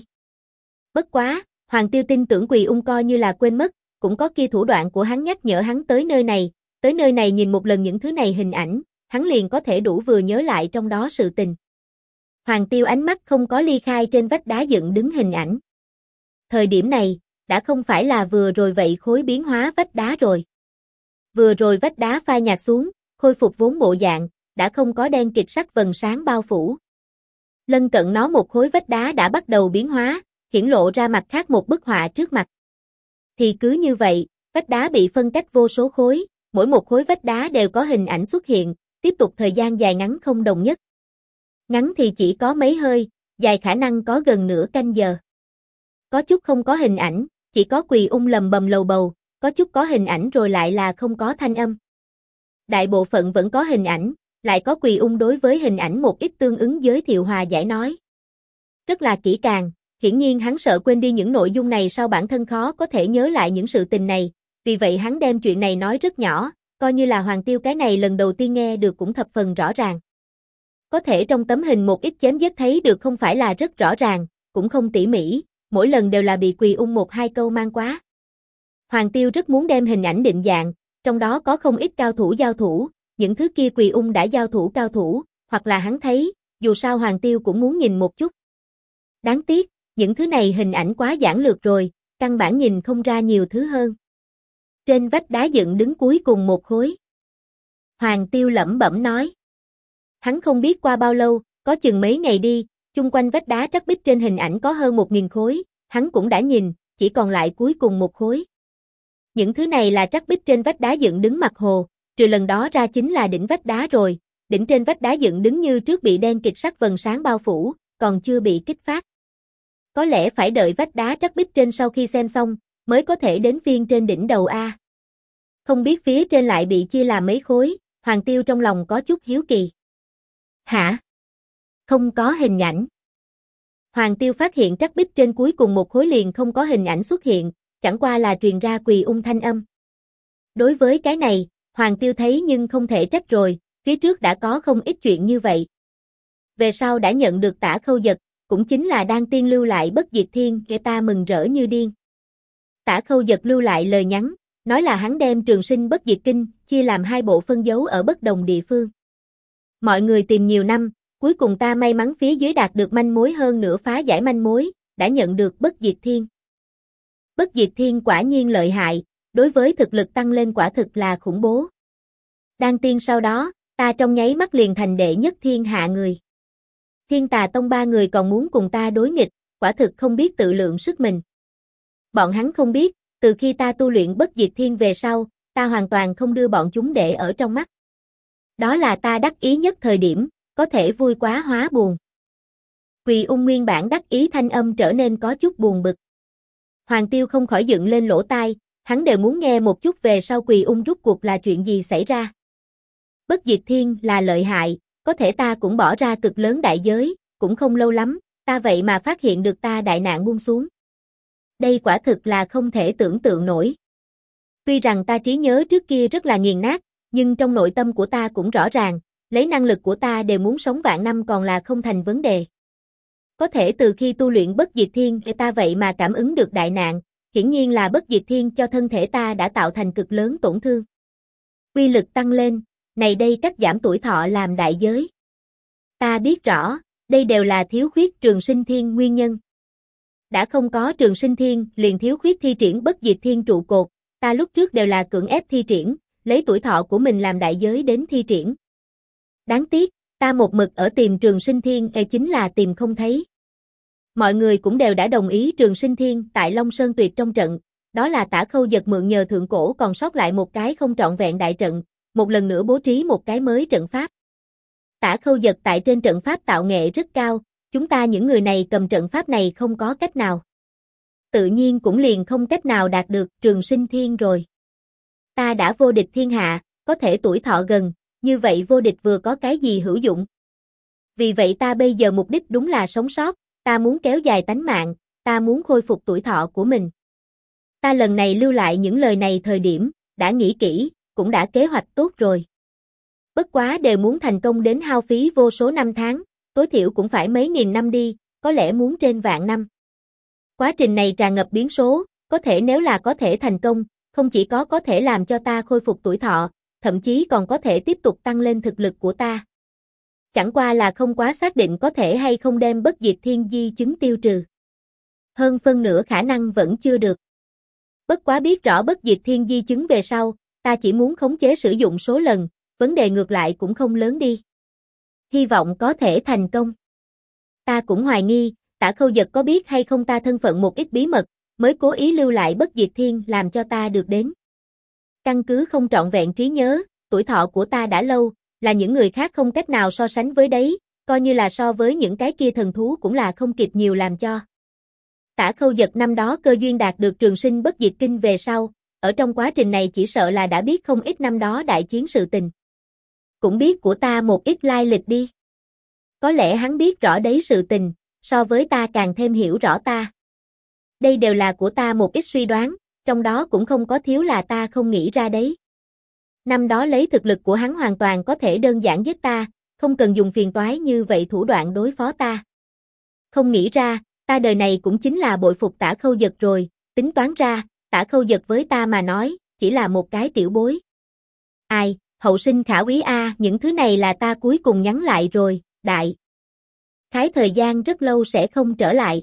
[SPEAKER 1] Bất quá, Hoàng Tiêu tin tưởng Quỳ Ung coi như là quên mất, cũng có kia thủ đoạn của hắn nhắc nhở hắn tới nơi này nhìn một lần những thứ này hình ảnh, hắn liền có thể đủ vừa nhớ lại trong đó sự tình. Hoàng Tiêu ánh mắt không có ly khai trên vách đá dựng đứng hình ảnh. Thời điểm này, đã không phải là vừa rồi vậy khối biến hóa vách đá rồi. Vừa rồi vách đá phai nhạt xuống, khôi phục vốn bộ dạng, đã không có đen kịt sắc vầng sáng bao phủ. Lân cận nó một khối vách đá đã bắt đầu biến hóa, hiển lộ ra mặt khác một bức họa trước mặt. Thì cứ như vậy, vách đá bị phân cách vô số khối, mỗi một khối vách đá đều có hình ảnh xuất hiện, tiếp tục thời gian dài ngắn không đồng nhất. Ngắn thì chỉ có mấy hơi, dài khả năng có gần nửa canh giờ. Có chút không có hình ảnh, chỉ có Quỳ Ung lầm bầm lầu bầu, có chút có hình ảnh rồi lại là không có thanh âm. Đại bộ phận vẫn có hình ảnh, lại có Quỳ Ung đối với hình ảnh một ít tương ứng giới thiệu hòa giải nói. Rất là kỹ càng, hiển nhiên hắn sợ quên đi những nội dung này sau bản thân khó có thể nhớ lại những sự tình này, vì vậy hắn đem chuyện này nói rất nhỏ, coi như là Hoàng Tiêu cái này lần đầu tiên nghe được cũng thập phần rõ ràng. Có thể trong tấm hình một ít chém giết thấy được không phải là rất rõ ràng, cũng không tỉ mỉ, mỗi lần đều là bị Quỳ Ung một hai câu mang quá. Hoàng Tiêu rất muốn đem hình ảnh định dạng, trong đó có không ít cao thủ giao thủ, những thứ kia Quỳ Ung đã giao thủ cao thủ, hoặc là hắn thấy, dù sao Hoàng Tiêu cũng muốn nhìn một chút. Đáng tiếc, những thứ này hình ảnh quá giản lược rồi, căn bản nhìn không ra nhiều thứ hơn. Trên vách đá dựng đứng cuối cùng một khối. Hoàng Tiêu lẩm bẩm nói. Hắn không biết qua bao lâu, có chừng mấy ngày đi, chung quanh vách đá trắc bích trên hình ảnh có hơn 1000 khối, hắn cũng đã nhìn, chỉ còn lại cuối cùng một khối. Những thứ này là trắc bích trên vách đá dựng đứng mặt hồ, trừ lần đó ra chính là đỉnh vách đá rồi, đỉnh trên vách đá dựng đứng như trước bị đen kịt sắc vầng sáng bao phủ, còn chưa bị kích phát. Có lẽ phải đợi vách đá trắc bích trên sau khi xem xong, mới có thể đến phiên trên đỉnh đầu A. Không biết phía trên lại bị chia làm mấy khối, Hoàng Tiêu trong lòng có chút hiếu kỳ. Hả? Không có hình ảnh. Hoàng Tiêu phát hiện trắc bích trên cuối cùng một khối liền không có hình ảnh xuất hiện, chẳng qua là truyền ra Quỳ Ung thanh âm. Đối với cái này, Hoàng Tiêu thấy nhưng không thể trách rồi, phía trước đã có không ít chuyện như vậy. Về sau đã nhận được Tả Khâu Dật, cũng chính là Đan Tiên lưu lại Bất Diệt Thiên, người ta mừng rỡ như điên. Tả Khâu Dật lưu lại lời nhắn, nói là hắn đem Trường Sinh Bất Diệt Kinh chia làm 2 bộ phân dấu ở bất đồng địa phương. Mọi người tìm nhiều năm, cuối cùng ta may mắn phía dưới đạt được manh mối hơn nữa phá giải manh mối, đã nhận được Bất Diệt Thiên. Bất Diệt Thiên quả nhiên lợi hại, đối với thực lực tăng lên quả thực là khủng bố. Đan Tiên sau đó, ta trong nháy mắt liền thành đệ nhất thiên hạ người. Thiên Tà Tông 3 người còn muốn cùng ta đối nghịch, quả thực không biết tự lượng sức mình. Bọn hắn không biết, từ khi ta tu luyện Bất Diệt Thiên về sau, ta hoàn toàn không đưa bọn chúng để ở trong mắt. Đó là ta đắc ý nhất thời điểm, có thể vui quá hóa buồn. Quỳ Ung nguyên bản đắc ý thanh âm trở nên có chút buồn bực. Hoàng Tiêu không khỏi dựng lên lỗ tai, hắn đều muốn nghe một chút về sau Quỳ Ung rút cuộc là chuyện gì xảy ra. Bất Diệt Thiên là lợi hại, có thể ta cũng bỏ ra cực lớn đại giới, cũng không lâu lắm, ta vậy mà phát hiện được ta đại nạn buông xuống. Đây quả thực là không thể tưởng tượng nổi. Tuy rằng ta trí nhớ trước kia rất là nghiền nát, nhưng trong nội tâm của ta cũng rõ ràng, lấy năng lực của ta đều muốn sống vạn năm còn là không thành vấn đề. Có thể từ khi tu luyện Bất Diệt Thiên, ta vậy mà cảm ứng được đại nạn, hiển nhiên là Bất Diệt Thiên cho thân thể ta đã tạo thành cực lớn tổn thương. Uy lực tăng lên, này đây cắt giảm tuổi thọ làm đại giới. Ta biết rõ, đây đều là thiếu khuyết Trường Sinh Thiên nguyên nhân. Đã không có Trường Sinh Thiên, liền thiếu khuyết thi triển Bất Diệt Thiên trụ cột, ta lúc trước đều là cưỡng ép thi triển, lấy tuổi thọ của mình làm đại giới đến thi triển. Đáng tiếc, ta một mực ở tìm Trường Sinh Thiên, chính là tìm không thấy. Mọi người cũng đều đã đồng ý Trường Sinh Thiên tại Long Sơn Tuyệt trong trận, đó là Tả Khâu Dật mượn nhờ thượng cổ còn sót lại một cái không trọn vẹn đại trận, một lần nữa bố trí một cái mới trận pháp. Tả Khâu Dật tại trên trận pháp tạo nghệ rất cao, chúng ta những người này cầm trận pháp này không có cách nào. Tự nhiên cũng liền không cách nào đạt được Trường Sinh Thiên rồi. Ta đã vô địch thiên hạ, có thể tuổi thọ gần, như vậy vô địch vừa có cái gì hữu dụng. Vì vậy ta bây giờ mục đích đúng là sống sót, ta muốn kéo dài tánh mạng, ta muốn khôi phục tuổi thọ của mình. Ta lần này lưu lại những lời này thời điểm, đã nghĩ kỹ, cũng đã kế hoạch tốt rồi. Bất quá đều muốn thành công đến hao phí vô số năm tháng, tối thiểu cũng phải mấy nghìn năm đi, có lẽ muốn trên vạn năm. Quá trình này tràn ngập biến số, có thể nếu là có thể thành công, không chỉ có thể làm cho ta khôi phục tuổi thọ, thậm chí còn có thể tiếp tục tăng lên thực lực của ta. Chẳng qua là không quá xác định có thể hay không đem bất diệt thiên di chứng tiêu trừ. Hơn phân nửa khả năng vẫn chưa được. Bất quá biết rõ bất diệt thiên di chứng về sau, ta chỉ muốn khống chế sử dụng số lần, vấn đề ngược lại cũng không lớn đi. Hy vọng có thể thành công. Ta cũng hoài nghi, Tả Khâu Dật có biết hay không ta thân phận một ít bí mật, mới cố ý lưu lại bất diệt thiên làm cho ta được đến. Căn cứ không trọn vẹn trí nhớ, tuổi thọ của ta đã lâu, là những người khác không cách nào so sánh với đấy, coi như là so với những cái kia thần thú cũng là không kịp nhiều làm cho. Tả Khâu Dật năm đó cơ duyên đạt được trường sinh bất diệt kinh về sau, ở trong quá trình này chỉ sợ là đã biết không ít năm đó đại chiến sự tình. Cũng biết của ta một ít lai lịch đi. Có lẽ hắn biết rõ đấy sự tình, so với ta càng thêm hiểu rõ ta. Đây đều là của ta một ít suy đoán, trong đó cũng không có thiếu là ta không nghĩ ra đấy. Năm đó lấy thực lực của hắn hoàn toàn có thể đơn giản giết ta, không cần dùng phiền toái như vậy thủ đoạn đối phó ta. Không nghĩ ra, ta đời này cũng chính là bội phục Tả Khâu Dật rồi, tính toán ra, Tả Khâu Dật với ta mà nói, chỉ là một cái tiểu bối. Ai, hậu sinh khả úy a, những thứ này là ta cuối cùng nhắn lại rồi, đại khái thời gian rất lâu sẽ không trở lại.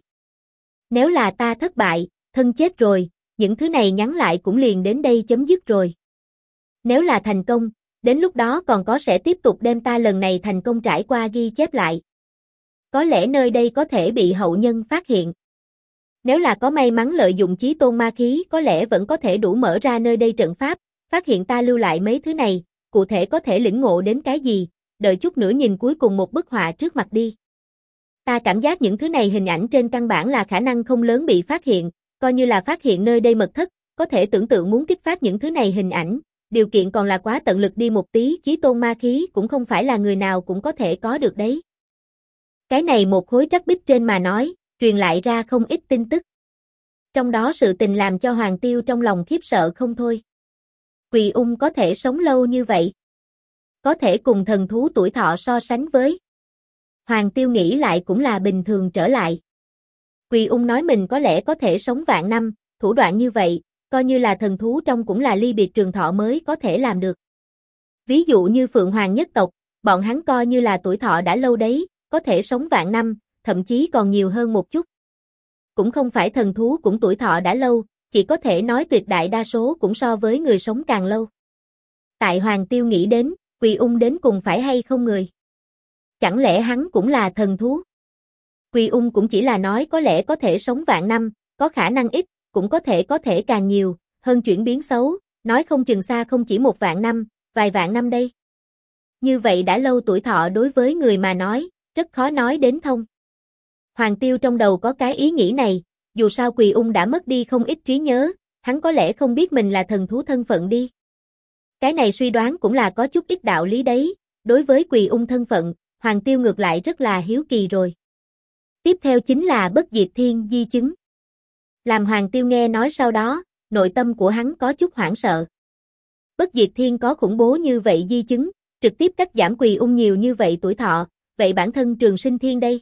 [SPEAKER 1] Nếu là ta thất bại, thân chết rồi, những thứ này nhắn lại cũng liền đến đây chấm dứt rồi. Nếu là thành công, đến lúc đó còn có sẽ tiếp tục đem ta lần này thành công trải qua ghi chép lại. Có lẽ nơi đây có thể bị hậu nhân phát hiện. Nếu là có may mắn lợi dụng chí tôn ma khí có lẽ vẫn có thể đủ mở ra nơi đây trận pháp, phát hiện ta lưu lại mấy thứ này, cụ thể có thể lĩnh ngộ đến cái gì, đợi chút nữa nhìn cuối cùng một bức họa trước mặt đi. Ta cảm giác những thứ này hình ảnh trên căn bản là khả năng không lớn bị phát hiện, coi như là phát hiện nơi đây mật thất, có thể tưởng tượng muốn kích phát những thứ này hình ảnh, điều kiện còn là quá tận lực đi một tí, chí tôn ma khí cũng không phải là người nào cũng có thể có được đấy. Cái này một khối trắc bích trên mà nói, truyền lại ra không ít tin tức. Trong đó sự tình làm cho Hoàng Tiêu trong lòng khiếp sợ không thôi. Quỳ ung có thể sống lâu như vậy. Có thể cùng thần thú tuổi thọ so sánh với. Hoàng Tiêu nghĩ lại cũng là bình thường trở lại. Quỳ ung nói mình có lẽ có thể sống vạn năm, thủ đoạn như vậy, coi như là thần thú trong cũng là ly biệt trường thọ mới có thể làm được. Ví dụ như Phượng Hoàng nhất tộc, bọn hắn coi như là tuổi thọ đã lâu đấy, có thể sống vạn năm, thậm chí còn nhiều hơn một chút. Cũng không phải thần thú cũng tuổi thọ đã lâu, chỉ có thể nói tuyệt đại đa số cũng so với người sống càng lâu. Tại Hoàng Tiêu nghĩ đến, Quỳ ung đến cùng phải hay không người? Chẳng lẽ hắn cũng là thần thú? Quỳ ung cũng chỉ là nói có lẽ có thể sống vạn năm, có khả năng ít, cũng có thể càng nhiều, hơn chuyển biến xấu, nói không chừng xa không chỉ một vạn năm, vài vạn năm đây. Như vậy đã lâu tuổi thọ đối với người mà nói, rất khó nói đến thông. Hoàng Tiêu trong đầu có cái ý nghĩ này, dù sao Quỳ ung đã mất đi không ít trí nhớ, hắn có lẽ không biết mình là thần thú thân phận đi. Cái này suy đoán cũng là có chút ít đạo lý đấy, đối với Quỳ ung thân phận, Hoàng Tiêu ngược lại rất là hiếu kỳ rồi. Tiếp theo chính là bất diệt thiên di chứng. Làm Hoàng Tiêu nghe nói sau đó, nội tâm của hắn có chút hoảng sợ. Bất diệt thiên có khủng bố như vậy di chứng, trực tiếp cắt giảm Quỳ ung nhiều như vậy tuổi thọ, vậy bản thân trường sinh thiên đây?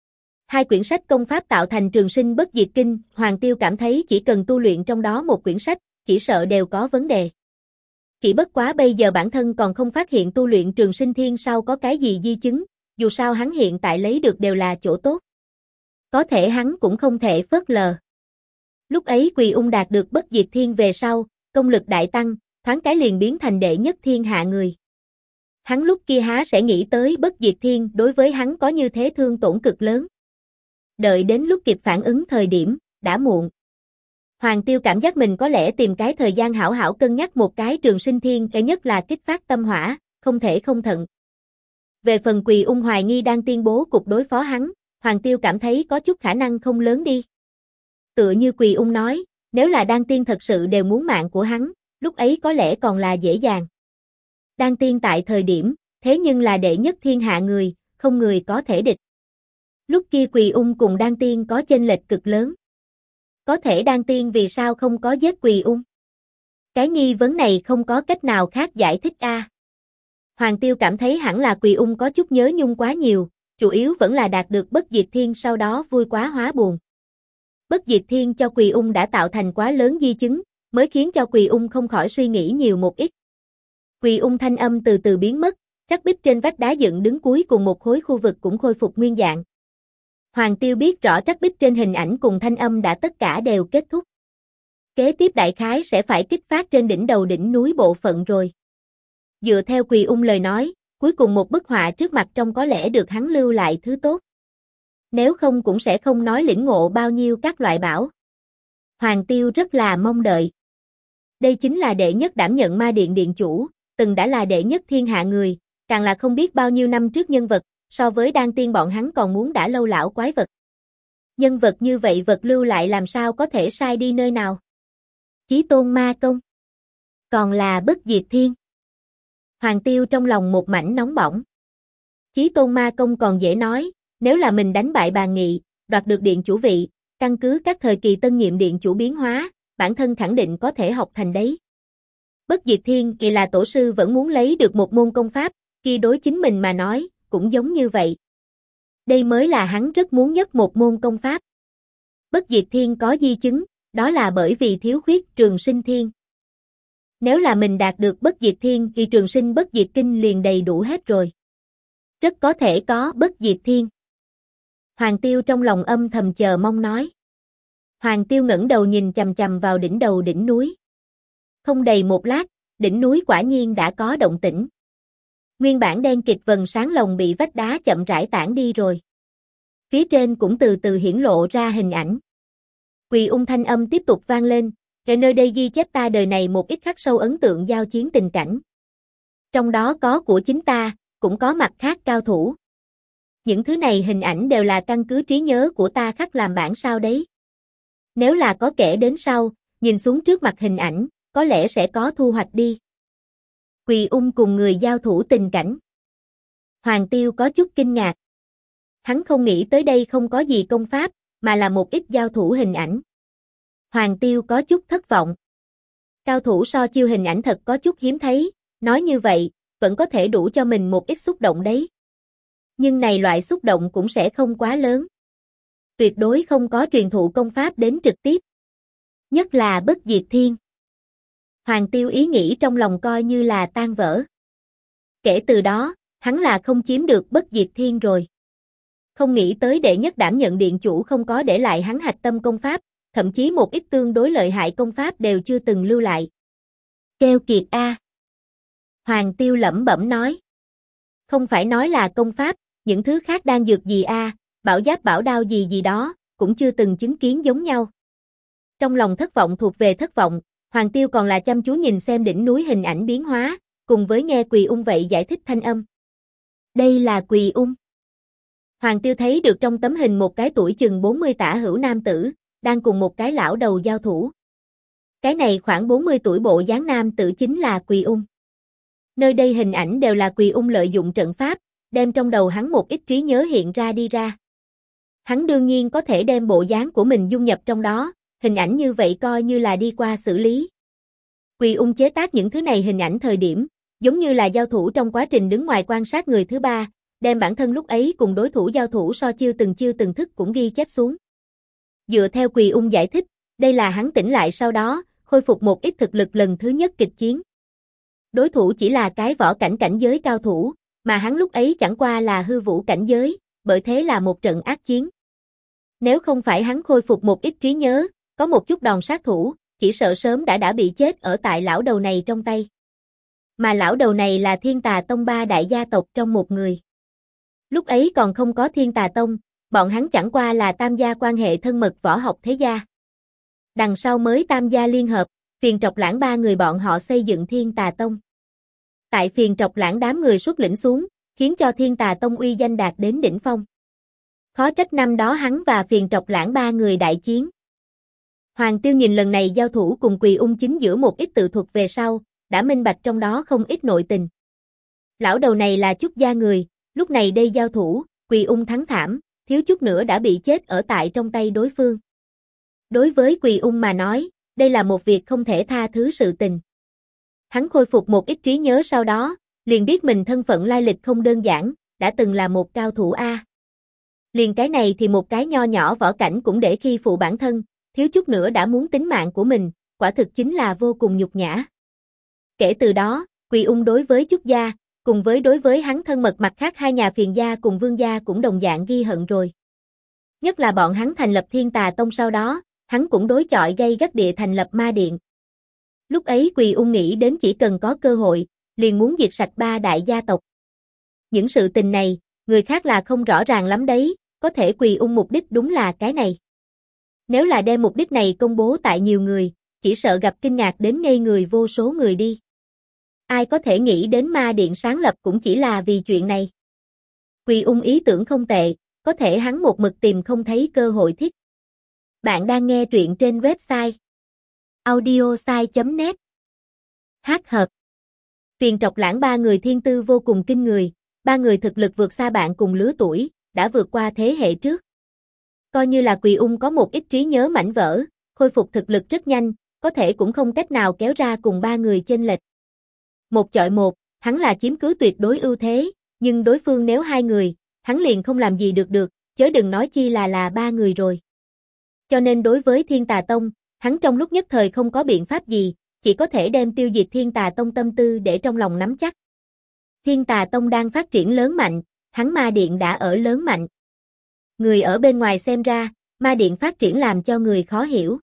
[SPEAKER 1] Hai quyển sách công pháp tạo thành trường sinh bất diệt kinh, Hoàng Tiêu cảm thấy chỉ cần tu luyện trong đó một quyển sách, chỉ sợ đều có vấn đề. Chỉ bất quá bây giờ bản thân còn không phát hiện tu luyện trường sinh thiên sau có cái gì di chứng, dù sao hắn hiện tại lấy được đều là chỗ tốt. Có thể hắn cũng không thể phớt lờ. Lúc ấy Quỳ ung đạt được bất diệt thiên về sau, công lực đại tăng, thoáng cái liền biến thành đệ nhất thiên hạ người. Hắn lúc kia há sẽ nghĩ tới bất diệt thiên đối với hắn có như thế thương tổn cực lớn. Đợi đến lúc kịp phản ứng thời điểm, đã muộn. Hoàng Tiêu cảm giác mình có lẽ tìm cái thời gian hảo hảo cân nhắc một cái trường sinh thiên, cái nhất là kích phát tâm hỏa, không thể không thận. Về phần Quỳ ung hoài nghi đang tuyên bố cục đối phó hắn, Hoàng Tiêu cảm thấy có chút khả năng không lớn đi. Tựa như Quỳ ung nói, nếu là đan tiên thật sự đều muốn mạng của hắn, lúc ấy có lẽ còn là dễ dàng. Đan tiên tại thời điểm, thế nhưng là đệ nhất thiên hạ người, không người có thể địch. Lúc kia Quỳ ung cùng đan tiên có chênh lệch cực lớn. Có thể đan tiên vì sao không có giết Quỳ ung? Cái nghi vấn này không có cách nào khác giải thích a. Hoàng Tiêu cảm thấy hẳn là Quỳ Ung có chút nhớ nhung quá nhiều, chủ yếu vẫn là đạt được Bất Diệt Thiên sau đó vui quá hóa buồn. Bất Diệt Thiên cho Quỳ Ung đã tạo thành quá lớn di chứng, mới khiến cho Quỳ Ung không khỏi suy nghĩ nhiều một ít. Quỳ Ung thanh âm từ từ biến mất, trắc bích trên vách đá dựng đứng cuối cùng một khối khu vực cũng khôi phục nguyên dạng. Hoàng Tiêu biết rõ trắc bích trên hình ảnh cùng thanh âm đã tất cả đều kết thúc. Kế tiếp đại khái sẽ phải kích phát trên đỉnh đầu đỉnh núi bộ phận rồi. Dựa theo Quỳ Ung lời nói, cuối cùng một bức họa trước mặt trông có lẽ được hắn lưu lại thứ tốt. Nếu không cũng sẽ không nói lĩnh ngộ bao nhiêu các loại bảo. Hoàng Tiêu rất là mong đợi. Đây chính là đệ nhất đảm nhận ma điện điện chủ, từng đã là đệ nhất thiên hạ người, càng là không biết bao nhiêu năm trước nhân vật, so với đan tiên bọn hắn còn muốn đã lâu lão quái vật. Nhân vật như vậy vật lưu lại làm sao có thể sai đi nơi nào. Chí tôn ma công. Còn là Bất Diệt Thiên. Hoàng Tiêu trong lòng một mảnh nóng bỏng. Chí tôn ma công còn dễ nói, nếu là mình đánh bại Bàn Nghị, đoạt được điện chủ vị, căn cứ các thời kỳ tân nhiệm điện chủ biến hóa, bản thân khẳng định có thể học thành đấy. Bất Diệt Thiên kỳ là tổ sư vẫn muốn lấy được một môn công pháp, khi đối chính mình mà nói, cũng giống như vậy. Đây mới là hắn rất muốn nhất một môn công pháp. Bất Diệt Thiên có di chứng, đó là bởi vì thiếu khuyết Trường Sinh Thiên. Nếu là mình đạt được Bất Diệt Thiên thì Trường Sinh Bất Diệt Kinh liền đầy đủ hết rồi. Rất có thể có Bất Diệt Thiên. Hoàng Tiêu trong lòng âm thầm chờ mong nói. Hoàng Tiêu ngẩng đầu nhìn chằm chằm vào đỉnh đầu đỉnh núi. Không đầy một lát, đỉnh núi quả nhiên đã có động tĩnh. Nguyên bản đen kịt vầng sáng lồng bị vách đá chậm rãi tản đi rồi. Phía trên cũng từ từ hiển lộ ra hình ảnh. Quỳ Ung thanh âm tiếp tục vang lên, ở nơi đây ghi chép ta đời này một ít khắc sâu ấn tượng giao chiến tình cảnh. Trong đó có của chính ta, cũng có mặt khác cao thủ. Những thứ này hình ảnh đều là căn cứ trí nhớ của ta khắc làm bản sao đấy. Nếu là có kẻ đến sau, nhìn xuống trước mặt hình ảnh, có lẽ sẽ có thu hoạch đi. Quỳ Ung cùng người giao thủ tình cảnh. Hoàng Tiêu có chút kinh ngạc. Hắn không nghĩ tới đây không có gì công pháp, mà là một ít giao thủ hình ảnh. Hoàng Tiêu có chút thất vọng. Cao thủ so chiêu hình ảnh thật có chút hiếm thấy, nói như vậy, vẫn có thể đủ cho mình một ít xúc động đấy. Nhưng này loại xúc động cũng sẽ không quá lớn. Tuyệt đối không có truyền thụ công pháp đến trực tiếp. Nhất là Bất Diệt Thiên. Hoàng Tiêu ý nghĩ trong lòng coi như là tan vỡ. Kể từ đó, hắn là không chiếm được Bất Diệt Thiên rồi. Không nghĩ tới đệ nhất đảm nhận điện chủ không có để lại hắn hạch tâm công pháp, thậm chí một ít tương đối lợi hại công pháp đều chưa từng lưu lại. Keo kiệt a. Hoàng Tiêu lẩm bẩm nói. Không phải nói là công pháp, những thứ khác đang dược gì a, bảo giáp bảo đao gì gì đó, cũng chưa từng chứng kiến giống nhau. Trong lòng thất vọng thuộc về thất vọng, Hoàng Tiêu còn là chăm chú nhìn xem đỉnh núi hình ảnh biến hóa, cùng với nghe Quỳ Ung vậy giải thích thanh âm. Đây là Quỳ Ung. Hoàng Tiêu thấy được trong tấm hình một cái tuổi chừng 40 tả hữu nam tử, đang cùng một cái lão đầu giao thủ. Cái này khoảng 40 tuổi bộ dáng nam tử chính là Quỳ Ung. Nơi đây hình ảnh đều là Quỳ Ung lợi dụng trận pháp, đem trong đầu hắn một ít trí nhớ hiện ra đi ra. Hắn đương nhiên có thể đem bộ dáng của mình dung nhập trong đó, hình ảnh như vậy coi như là đi qua xử lý. Quỳ Ung chế tác những thứ này hình ảnh thời điểm, giống như là giao thủ trong quá trình đứng ngoài quan sát người thứ ba, đem bản thân lúc ấy cùng đối thủ giao thủ so chiêu từng thức cũng ghi chép xuống. Dựa theo Quỳ Ung giải thích, đây là hắn tỉnh lại sau đó, khôi phục một ít thực lực lần thứ nhất kịch chiến. Đối thủ chỉ là cái võ cảnh cảnh giới cao thủ, mà hắn lúc ấy chẳng qua là hư vũ cảnh giới, bởi thế là một trận ác chiến. Nếu không phải hắn khôi phục một ít trí nhớ, có một chút đòn sát thủ, chỉ sợ sớm đã bị chết ở tại lão đầu này trong tay. Mà lão đầu này là Thiên Tà Tông ba đại gia tộc trong một người. Lúc ấy còn không có Thiên Tà Tông, bọn hắn chẳng qua là tam gia quan hệ thân mật võ học thế gia. Đằng sau mới tam gia liên hợp, Phiền Trọc Lãng ba người bọn họ xây dựng Thiên Tà Tông. Tại Phiền Trọc Lãng đám người xuất lĩnh xuống, khiến cho Thiên Tà Tông uy danh đạt đến đỉnh phong. Khó trách năm đó hắn và Phiền Trọc Lãng ba người đại chiến. Hoàng Tiêu nhìn lần này giao thủ cùng Quỳ Ung chính giữa một ít tự thuật về sau, đã minh bạch trong đó không ít nội tình. Lão đầu này là Chúc gia người, lúc này đây giao thủ, Quỳ Ung thắng thảm, thiếu chút nữa đã bị chết ở tại trong tay đối phương. Đối với Quỳ Ung mà nói, đây là một việc không thể tha thứ sự tình. Hắn khôi phục một ít trí nhớ sau đó, Liền biết mình thân phận lai lịch không đơn giản, đã từng là một cao thủ A. Liền cái này thì một cái nho nhỏ võ cảnh cũng để khi phụ bản thân, thiếu chút nữa đã muốn tính mạng của mình, quả thực chính là vô cùng nhục nhã. Kể từ đó, Quỳ Ung đối với Chúc gia, cùng với đối với hắn thân mật mặt khác hai nhà Phiền gia cùng Vương gia cũng đồng dạng ghi hận rồi. Nhất là bọn hắn thành lập Thiên Tà Tông sau đó, hắn cũng đối chọi gay gắt địa thành lập Ma Điện. Lúc ấy Quỳ Ung nghĩ đến chỉ cần có cơ hội, liền muốn diệt sạch ba đại gia tộc. Những sự tình này, người khác là không rõ ràng lắm đấy, có thể Quỳ Ung mục đích đúng là cái này. Nếu là đem mục đích này công bố tại nhiều người, chỉ sợ gặp kinh ngạc đến ngây người vô số người đi. Ai có thể nghĩ đến Ma Điện sáng lập cũng chỉ là vì chuyện này. Quỳ Ung ý tưởng không tệ, có thể hắn một mực tìm không thấy cơ hội thích. Bạn đang nghe truyện trên website audiosai.net. Hát hợp. Phiền Trọc Lãng ba người thiên tư vô cùng kinh người, ba người thực lực vượt xa bạn cùng lứa tuổi, đã vượt qua thế hệ trước. Coi như là Quỳ Ung có một ít trí nhớ mảnh vỡ, khôi phục thực lực rất nhanh, có thể cũng không cách nào kéo ra cùng ba người chênh lệch. Một chọi một, hắn là chiếm cứ tuyệt đối ưu thế, nhưng đối phương nếu hai người, hắn liền không làm gì được, chớ đừng nói chi là ba người rồi. Cho nên đối với Thiên Tà Tông, hắn trong lúc nhất thời không có biện pháp gì, chỉ có thể đem tiêu diệt Thiên Tà Tông tâm tư để trong lòng nắm chắc. Thiên Tà Tông đang phát triển lớn mạnh, hắn Ma Điện đã ở lớn mạnh. Người ở bên ngoài xem ra, Ma Điện phát triển làm cho người khó hiểu.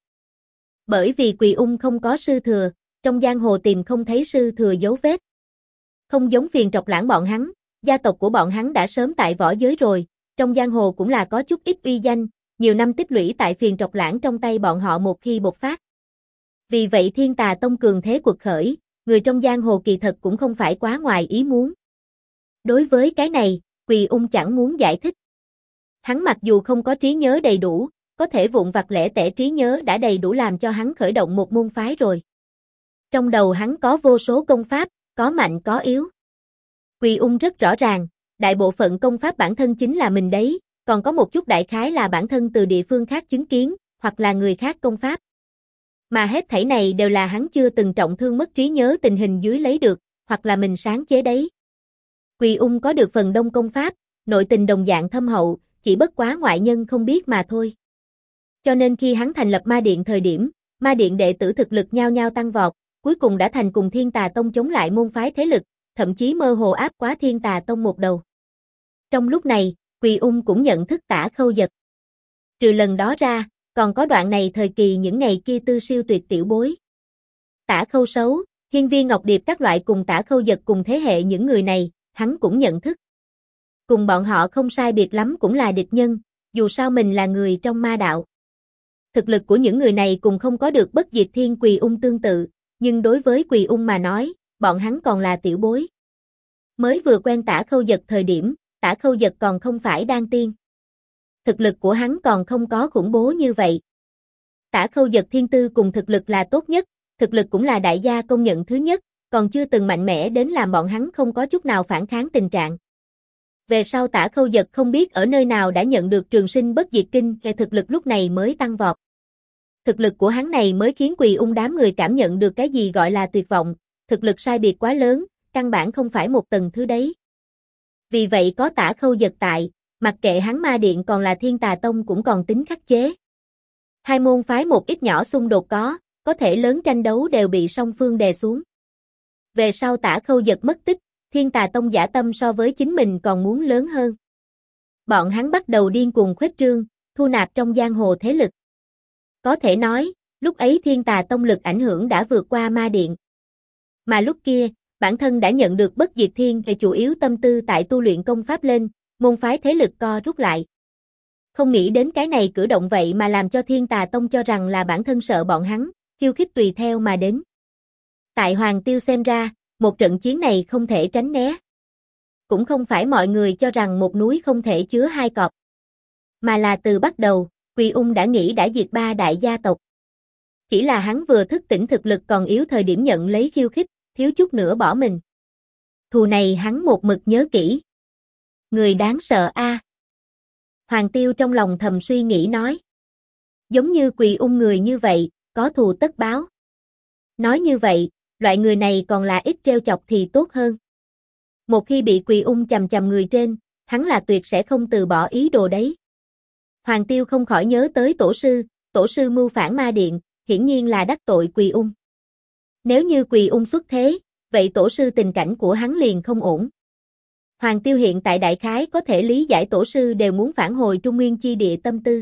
[SPEAKER 1] Bởi vì Quỳ Ung không có sư thừa, trong giang hồ tìm không thấy sư thừa dấu vết. Không giống Phiền Trọc Lãng bọn hắn, gia tộc của bọn hắn đã sớm tại võ giới rồi, trong giang hồ cũng là có chút ít uy danh, nhiều năm tích lũy tại Phiền Trọc Lãng trong tay bọn họ một khi bộc phát. Vì vậy Thiên Tà Tông cường thế quật khởi, người trong giang hồ kỳ thật cũng không phải quá ngoài ý muốn. Đối với cái này, Quỳ Ung chẳng muốn giải thích. Hắn mặc dù không có trí nhớ đầy đủ, có thể vụn vặt lẻ tẻ trí nhớ đã đầy đủ làm cho hắn khởi động một môn phái rồi. Trong đầu hắn có vô số công pháp, có mạnh có yếu. Quỳ Ung rất rõ ràng, đại bộ phận công pháp bản thân chính là mình đấy, còn có một chút đại khái là bản thân từ địa phương khác chứng kiến, hoặc là người khác công pháp. Mà hết thảy này đều là hắn chưa từng trọng thương mất trí nhớ tình hình dưới lấy được, hoặc là mình sáng chế đấy. Quỳ Ung có được phần đông công pháp, nội tình đồng dạng thâm hậu, chỉ bất quá ngoại nhân không biết mà thôi. Cho nên khi hắn thành lập Ma Điện thời điểm, Ma Điện đệ tử thực lực nhao nhao tăng vọt, cuối cùng đã thành cùng Thiên Tà Tông chống lại môn phái thế lực, thậm chí mơ hồ áp quá Thiên Tà Tông một đầu. Trong lúc này, Quỳ Ung cũng nhận thức Tả Khâu Dật. Trừ lần đó ra, còn có đoạn này thời kỳ những ngày kia tư siêu tuyệt tiểu bối. Tả Khâu Sấu, Hiên Viên Ngọc Điệp các loại cùng Tả Khâu Dật cùng thế hệ những người này, hắn cũng nhận thức. Cùng bọn họ không sai biệt lắm cũng là địch nhân, dù sao mình là người trong ma đạo. Thực lực của những người này cùng không có được bất diệt thiên Quỳ Ung tương tự, nhưng đối với Quỳ Ung mà nói, bọn hắn còn là tiểu bối. Mới vừa quen Tả Khâu Dật thời điểm, Tả Khâu Dật còn không phải đan tiên. Thực lực của hắn còn không có khủng bố như vậy. Tả Khâu Dật thiên tư cùng thực lực là tốt nhất, thực lực cũng là đại gia công nhận thứ nhất, còn chưa từng mạnh mẽ đến làm bọn hắn không có chút nào phản kháng tình trạng. Về sau Tả Khâu Dật không biết ở nơi nào đã nhận được trường sinh bất diệt kinh, kẻ thực lực lúc này mới tăng vọt. Thực lực của hắn này mới khiến Quỳ Ung đám người cảm nhận được cái gì gọi là tuyệt vọng, thực lực sai biệt quá lớn, căn bản không phải một tầng thứ đấy. Vì vậy có Tả Khâu Dật tại, mặc kệ hắn Ma Điện còn là Thiên Tà Tông cũng còn tính khắc chế. Hai môn phái một ít nhỏ xung đột có thể lớn tranh đấu đều bị song phương đè xuống. Về sau Tả Khâu Dật mất tích, Thiên Tà Tông dã tâm so với chính mình còn muốn lớn hơn. Bọn hắn bắt đầu điên cuồng khuếch trương, thu nạp trong giang hồ thế lực. Có thể nói, lúc ấy Thiên Tà Tông lực ảnh hưởng đã vượt qua Ma Điện. Mà lúc kia, bản thân đã nhận được bất diệt thiên về chủ yếu tâm tư tại tu luyện công pháp lên, môn phái thế lực co rút lại. Không nghĩ đến cái này cử động vậy mà làm cho Thiên Tà Tông cho rằng là bản thân sợ bọn hắn, khiêu khích tùy theo mà đến. Tại Hoàng Tiêu xem ra, một trận chiến này không thể tránh né. Cũng không phải mọi người cho rằng một núi không thể chứa hai cọp. Mà là từ bắt đầu, Quỳ Ung đã nghĩ đã diệt ba đại gia tộc. Chỉ là hắn vừa thức tỉnh thực lực còn yếu thời điểm nhận lấy khiêu khích, thiếu chút nữa bỏ mình. Thù này hắn một mực nhớ kỹ. Người đáng sợ a. Hoàng Tiêu trong lòng thầm suy nghĩ nói. Giống như Quỳ Ung người như vậy, có thù tất báo. Nói như vậy, loại người này còn là ít trêu chọc thì tốt hơn. Một khi bị Quỳ Ung chằm chằm người trên, hắn là tuyệt sẽ không từ bỏ ý đồ đấy. Hoàng Tiêu không khỏi nhớ tới tổ sư mưu phản ma điện, hiển nhiên là đắc tội Quỳ Ung. Nếu như Quỳ Ung xuất thế, vậy tổ sư tình cảnh của hắn liền không ổn. Hoàng Tiêu hiện tại đại khái có thể lý giải tổ sư đều muốn phản hồi Trung Nguyên chi địa tâm tư.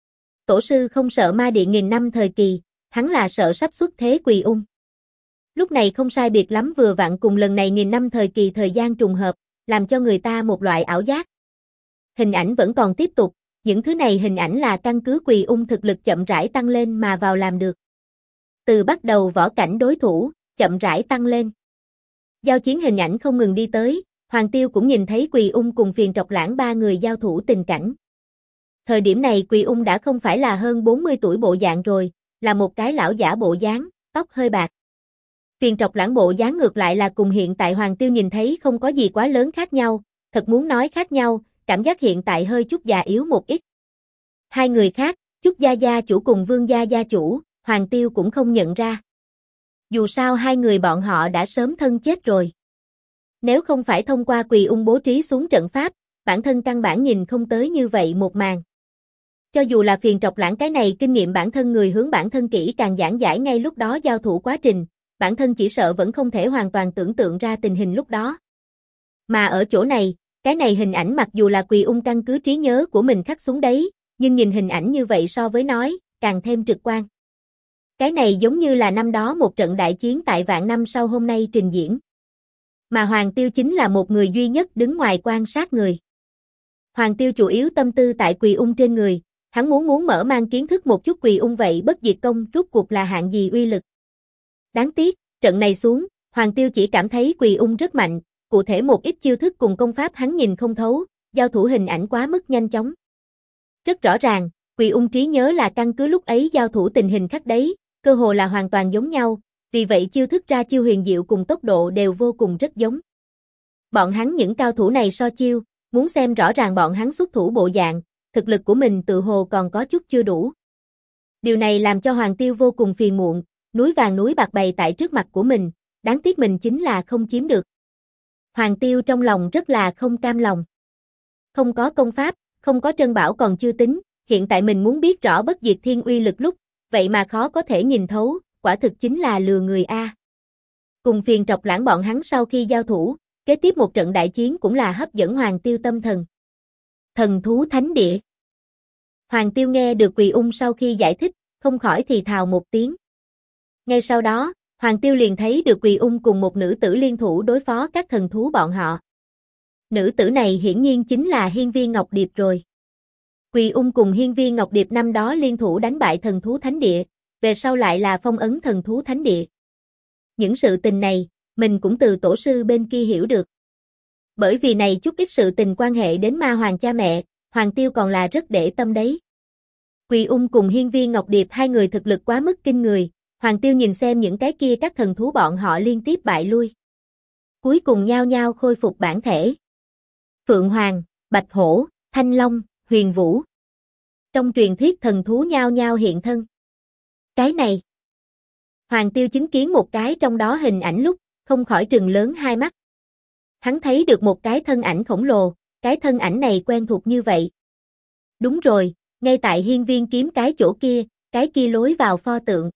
[SPEAKER 1] Tổ sư không sợ ma điện nghìn năm thời kỳ, hắn là sợ sắp xuất thế Quỳ Ung. Lúc này không sai biệt lắm vừa vặn cùng lần này nghìn năm thời kỳ thời gian trùng hợp, làm cho người ta một loại ảo giác. Hình ảnh vẫn còn tiếp tục, những thứ này hình ảnh là căn cứ Quỳ Ung thực lực chậm rãi tăng lên mà vào làm được. Từ bắt đầu võ cảnh đối thủ, chậm rãi tăng lên. Giao chiến hình ảnh không ngừng đi tới, Hoàng Tiêu cũng nhìn thấy Quỳ Ung cùng Phiền Trọc Lãng ba người giao thủ tình cảnh. Thời điểm này Quỳ Ung đã không phải là hơn 40 tuổi bộ dạng rồi, là một cái lão giả bộ dáng, tóc hơi bạc. Phiền Trọc Lãng bộ dáng ngược lại là cùng hiện tại Hoàng Tiêu nhìn thấy không có gì quá lớn khác nhau, thật muốn nói khác nhau, cảm giác hiện tại hơi chút già yếu một ít. Hai người khác, Trúc Gia Gia chủ cùng Vương Gia Gia chủ, Hoàng Tiêu cũng không nhận ra. Dù sao hai người bọn họ đã sớm thân chết rồi. Nếu không phải thông qua Quỳ Ung bố trí xuống trận pháp, bản thân căn bản nhìn không tới như vậy một màn. Cho dù là Phiền Trọc Lãng cái này kinh nghiệm bản thân người hướng bản thân kỹ càng giảng giải ngay lúc đó giao thủ quá trình, bản thân chỉ sợ vẫn không thể hoàn toàn tưởng tượng ra tình hình lúc đó. Mà ở chỗ này, cái này hình ảnh mặc dù là Quỳ Ung căn cứ trí nhớ của mình khắc xuống đấy, nhưng nhìn hình ảnh như vậy so với nói, càng thêm trực quan. Cái này giống như là năm đó một trận đại chiến tại vạn năm sau hôm nay trình diễn. Mà Hoàng Tiêu chính là một người duy nhất đứng ngoài quan sát người. Hoàng Tiêu chủ yếu tâm tư tại Quỳ Ung trên người, hắn muốn mở mang kiến thức một chút Quỳ Ung vậy bất diệt công rốt cuộc là hạng gì uy lực. Đáng tiếc, trận này xuống, Hoàng Tiêu chỉ cảm thấy Quỳ Ung rất mạnh, cụ thể một ít chiêu thức cùng công pháp hắn nhìn không thấu, giao thủ hình ảnh quá mức nhanh chóng. Rất rõ ràng, Quỳ Ung trí nhớ là căn cứ lúc ấy giao thủ tình hình khắc đấy, cơ hồ là hoàn toàn giống nhau, vì vậy chiêu thức ra chiêu huyền diệu cùng tốc độ đều vô cùng rất giống. Bọn hắn những cao thủ này so chiêu, muốn xem rõ ràng bọn hắn xuất thủ bộ dạng, thực lực của mình tự hồ còn có chút chưa đủ. Điều này làm cho Hoàng Tiêu vô cùng phiền muộn, núi vàng núi bạc bày tại trước mặt của mình, đáng tiếc mình chính là không chiếm được. Hoàng Tiêu trong lòng rất là không cam lòng. Không có công pháp, không có trân bảo còn chưa tính, hiện tại mình muốn biết rõ bất diệt thiên uy lực lúc, vậy mà khó có thể nhìn thấu, quả thực chính là lừa người a. Cùng Phiền Trọc Lãng bọn hắn sau khi giao thủ, kế tiếp một trận đại chiến cũng là hấp dẫn Hoàng Tiêu tâm thần. Thần thú thánh địa. Hoàng Tiêu nghe được Quỳ Ung sau khi giải thích, không khỏi thì thào một tiếng. Ngay sau đó, Hoàng Tiêu liền thấy được Quỳ Ung cùng một nữ tử liên thủ đối phó các thần thú bọn họ. Nữ tử này hiển nhiên chính là Hiên Viên Ngọc Điệp rồi. Quỳ Ung cùng Hiên Viên Ngọc Điệp năm đó liên thủ đánh bại thần thú thánh địa, về sau lại là phong ấn thần thú thánh địa. Những sự tình này, mình cũng từ tổ sư bên kia hiểu được. Bởi vì này chút ít sự tình quan hệ đến ma hoàng cha mẹ, Hoàng Tiêu còn là rất để tâm đấy. Quỳ Ung cùng Hiên Viên Ngọc Điệp hai người thực lực quá mức kinh người, Hoàng Tiêu nhìn xem những cái kia các thần thú bọn họ liên tiếp bại lui. Cuối cùng nhao nhao khôi phục bản thể. Phượng Hoàng, Bạch Hổ, Thanh Long, Huyền Vũ. Trong truyền thuyết thần thú nhao nhao hiện thân. Cái này. Hoàng Tiêu chứng kiến một cái trong đó hình ảnh lúc, không khỏi trừng lớn hai mắt. Hắn thấy được một cái thân ảnh khổng lồ, cái thân ảnh này quen thuộc như vậy. Đúng rồi, ngay tại Hiên Viên kiếm cái kia lối vào pho tượng.